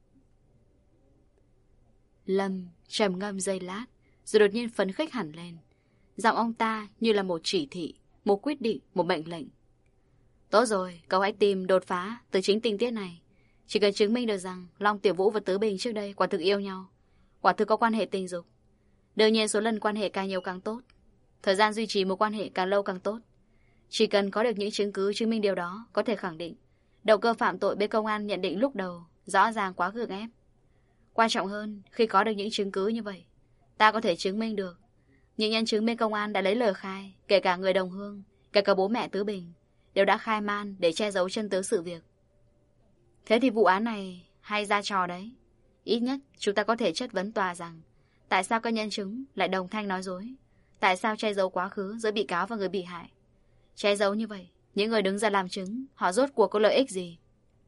Lâm trầm ngâm giây lát, rồi đột nhiên phấn khích hẳn lên. Giọng ông ta như là một chỉ thị, một quyết định, một mệnh lệnh. Tốt rồi, cậu hãy tìm đột phá từ chính tình tiết này. Chỉ cần chứng minh được rằng Long Tiểu Vũ và Tứ Bình trước đây quả thực yêu nhau, quả thực có quan hệ tình dục. Đương nhiên số lần quan hệ càng nhiều càng tốt. Thời gian duy trì một quan hệ càng lâu càng tốt. Chỉ cần có được những chứng cứ chứng minh điều đó, có thể khẳng định động cơ phạm tội bên công an nhận định lúc đầu rõ ràng quá gượng ép. Quan trọng hơn, khi có được những chứng cứ như vậy, ta có thể chứng minh được Những nhân chứng bên công an đã lấy lời khai, kể cả người đồng hương, kể cả bố mẹ Tứ Bình, đều đã khai man để che giấu chân tướng sự việc. Thế thì vụ án này hay ra trò đấy. Ít nhất chúng ta có thể chất vấn tòa rằng tại sao các nhân chứng lại đồng thanh nói dối, tại sao che giấu quá khứ giữa bị cáo và người bị hại. Che giấu như vậy, những người đứng ra làm chứng, họ rốt cuộc có lợi ích gì?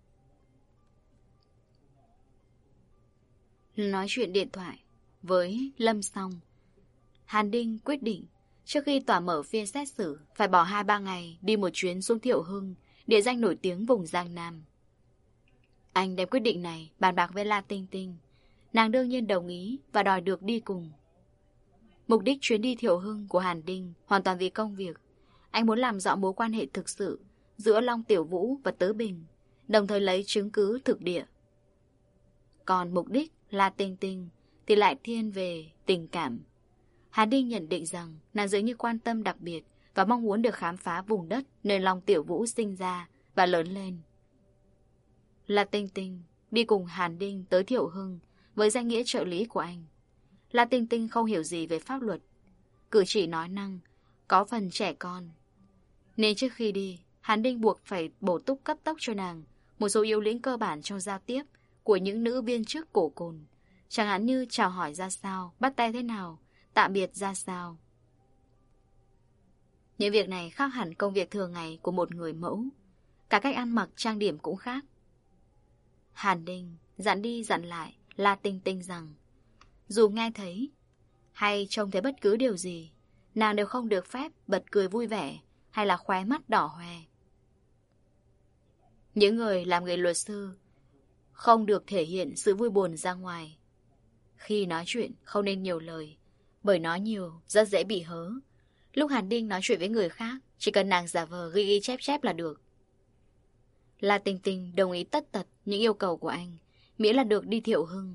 Nói chuyện điện thoại với Lâm xong, Hàn Đinh quyết định trước khi tòa mở phiên xét xử phải bỏ hai ba ngày đi một chuyến xuống Thiệu Hưng, địa danh nổi tiếng vùng Giang Nam. Anh đem quyết định này bàn bạc với La Tinh Tinh. Nàng đương nhiên đồng ý và đòi được đi cùng. Mục đích chuyến đi Thiệu Hưng của Hàn Đinh hoàn toàn vì công việc. Anh muốn làm rõ mối quan hệ thực sự giữa Long Tiểu Vũ và Tứ Bình, đồng thời lấy chứng cứ thực địa. Còn mục đích La Tinh Tinh thì lại thiên về tình cảm. Hàn Đinh nhận định rằng nàng dường như quan tâm đặc biệt và mong muốn được khám phá vùng đất nơi Long Tiểu Vũ sinh ra và lớn lên. La Tinh Tinh đi cùng Hàn Đinh tới Thiệu Hưng với danh nghĩa trợ lý của anh. La Tinh Tinh không hiểu gì về pháp luật, cử chỉ nói năng có phần trẻ con, nên trước khi đi, Hàn Đinh buộc phải bổ túc cấp tốc cho nàng một số yếu lĩnh cơ bản trong giao tiếp của những nữ viên chức cổ cồn, chẳng hạn như chào hỏi ra sao, bắt tay thế nào, tạm biệt ra sao. Những việc này khác hẳn công việc thường ngày của một người mẫu. Cả cách ăn mặc trang điểm cũng khác. Hàn Đinh dặn đi dặn lại La Tinh Tinh rằng dù nghe thấy hay trông thấy bất cứ điều gì, nàng đều không được phép bật cười vui vẻ hay là khóe mắt đỏ hoe. Những người làm nghề luật sư không được thể hiện sự vui buồn ra ngoài. Khi nói chuyện không nên nhiều lời, bởi nói nhiều rất dễ bị hớ. Lúc Hàn Đinh nói chuyện với người khác, chỉ cần nàng giả vờ ghi ghi chép chép là được. La Tinh Tinh đồng ý tất tật những yêu cầu của anh, miễn là được đi Thiệu Hưng.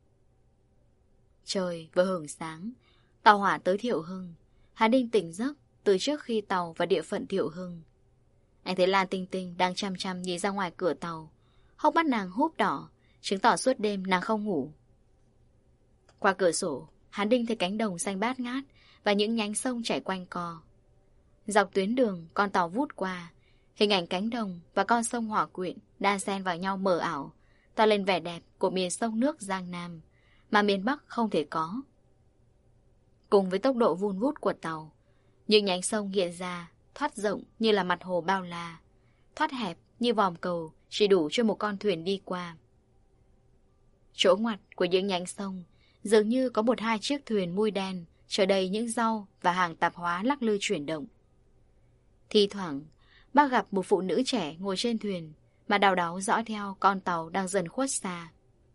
Trời vừa hưởng sáng, tàu hỏa tới Thiệu Hưng. Hàn Đinh tỉnh giấc từ trước khi tàu vào địa phận Thiệu Hưng. Anh thấy La Tinh Tinh đang chăm chăm nhìn ra ngoài cửa tàu. Hốc mắt nàng húp đỏ, chứng tỏ suốt đêm nàng không ngủ. Qua cửa sổ, Hàn Đinh thấy cánh đồng xanh bát ngát và những nhánh sông chảy quanh co. Dọc tuyến đường, con tàu vút qua, hình ảnh cánh đồng và con sông Hỏa Quyện đan xen vào nhau mờ ảo, tạo lên vẻ đẹp của miền sông nước Giang Nam mà miền Bắc không thể có. Cùng với tốc độ vun vút của tàu, những nhánh sông hiện ra thoát rộng như là mặt hồ bao la, thoát hẹp như vòm cầu chỉ đủ cho một con thuyền đi qua. Chỗ ngoặt của những nhánh sông dường như có một hai chiếc thuyền mui đen chở đầy những rau và hàng tạp hóa lắc lư chuyển động. Thi thoảng, bác gặp một phụ nữ trẻ ngồi trên thuyền mà đau đáu dõi theo con tàu đang dần khuất xa.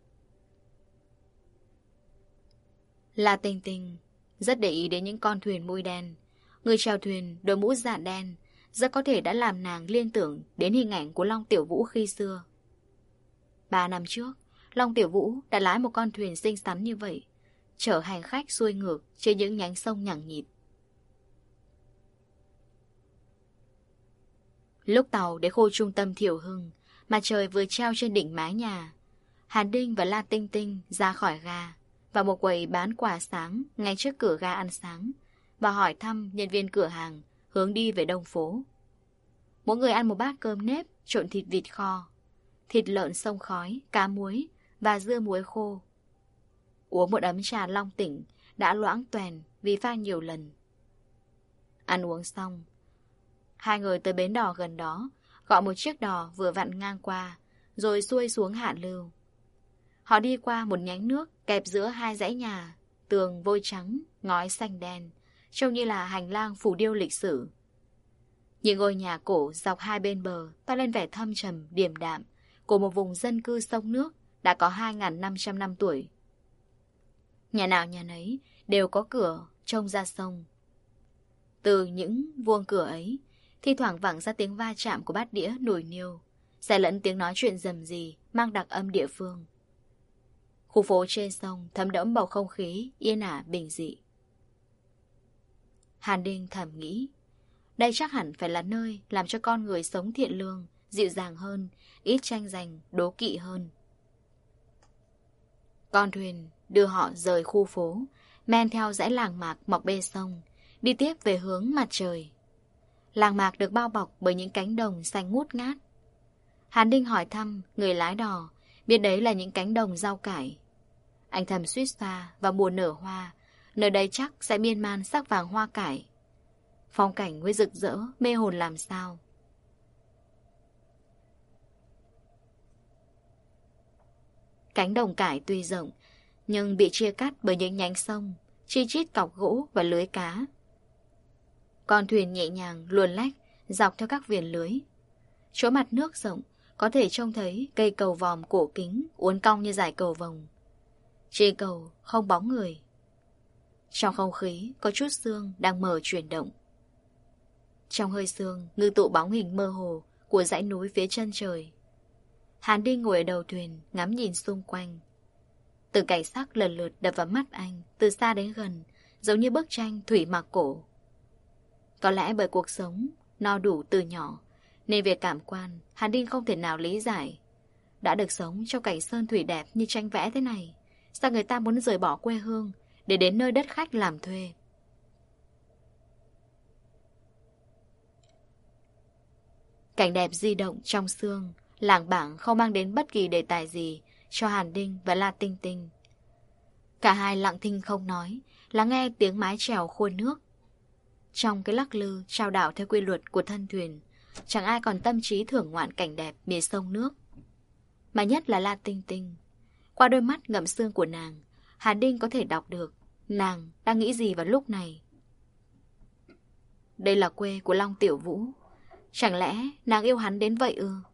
La Tinh Tinh rất để ý đến những con thuyền mui đen. Người chèo thuyền đội mũ dạn đen rất có thể đã làm nàng liên tưởng đến hình ảnh của Long Tiểu Vũ khi xưa. Ba năm trước, Long Tiểu Vũ đã lái một con thuyền xinh xắn như vậy, chở hành khách xuôi ngược trên những nhánh sông nhằng nhịt. Lúc tàu đến khu trung tâm Thiệu Hưng, mặt trời vừa treo trên đỉnh mái nhà, Hàn Đinh và La Tinh Tinh ra khỏi ga vào một quầy bán quà sáng ngay trước cửa ga ăn sáng và hỏi thăm nhân viên cửa hàng hướng đi về Đông Phố. Mỗi người ăn một bát cơm nếp trộn thịt vịt kho, thịt lợn xông khói, cá muối và dưa muối khô. Uống một ấm trà long tỉnh đã loãng toèn vì pha nhiều lần. Ăn uống xong, hai người tới bến đò gần đó, gọi một chiếc đò vừa vặn ngang qua, rồi xuôi xuống Hạ Lưu. Họ đi qua một nhánh nước kẹp giữa hai dãy nhà, tường vôi trắng, ngói xanh đen, trông như là hành lang phủ điêu lịch sử. Những ngôi nhà cổ dọc hai bên bờ toát lên vẻ thâm trầm, điềm đạm của một vùng dân cư sông nước đã có hai nghìn năm trăm năm tuổi. Nhà nào nhà nấy đều có cửa trông ra sông. Từ những vuông cửa ấy, thi thoảng vẳng ra tiếng va chạm của bát đĩa nồi niêu, xen lẫn tiếng nói chuyện rầm rì mang đặc âm địa phương. Khu phố trên sông thấm đẫm bầu không khí yên ả bình dị. Hàn Đinh thầm nghĩ, đây chắc hẳn phải là nơi làm cho con người sống thiện lương, dịu dàng hơn, ít tranh giành, đố kỵ hơn. Con thuyền đưa họ rời khu phố, men theo dãy làng mạc mọc bê sông, đi tiếp về hướng mặt trời. Làng mạc được bao bọc bởi những cánh đồng xanh ngút ngát. Hàn Đinh hỏi thăm người lái đò, biết đấy là những cánh đồng rau cải. Anh thầm suýt xoa vào mùa nở hoa, nơi đây chắc sẽ miên man sắc vàng hoa cải. Phong cảnh với rực rỡ, mê hồn làm sao. Cánh đồng cải tuy rộng, nhưng bị chia cắt bởi những nhánh sông, chi chít cọc gỗ và lưới cá. Con thuyền nhẹ nhàng luồn lách dọc theo các viền lưới. Chỗ mặt nước rộng, có thể trông thấy cây cầu vòm cổ kính uốn cong như dải cầu vồng. Trên cầu không bóng người. Trong không khí có chút sương đang mờ chuyển động. Trong hơi sương ngưng tụ bóng hình mơ hồ của dãy núi phía chân trời. Hàn Đinh ngồi ở đầu thuyền ngắm nhìn xung quanh. Từng cảnh sắc lần lượt đập vào mắt anh từ xa đến gần, giống như bức tranh thủy mặc cổ. Có lẽ bởi cuộc sống no đủ từ nhỏ, nên về cảm quan Hàn Đinh không thể nào lý giải. Đã được sống trong cảnh sơn thủy đẹp như tranh vẽ thế này, sao người ta muốn rời bỏ quê hương để đến nơi đất khách làm thuê? Cảnh đẹp di động trong sương, lảng bảng không mang đến bất kỳ đề tài gì cho Hàn Đinh và La Tinh Tinh. Cả hai lặng thinh không nói, lắng nghe tiếng mái chèo khuôn nước. Trong cái lắc lư trao đảo theo quy luật của thân thuyền, chẳng ai còn tâm trí thưởng ngoạn cảnh đẹp miền sông nước. Mà nhất là La Tinh Tinh. Qua đôi mắt ngậm sương của nàng, Hàn Đinh có thể đọc được nàng đang nghĩ gì vào lúc này. Đây là quê của Long Tiểu Vũ. Chẳng lẽ nàng yêu hắn đến vậy ư?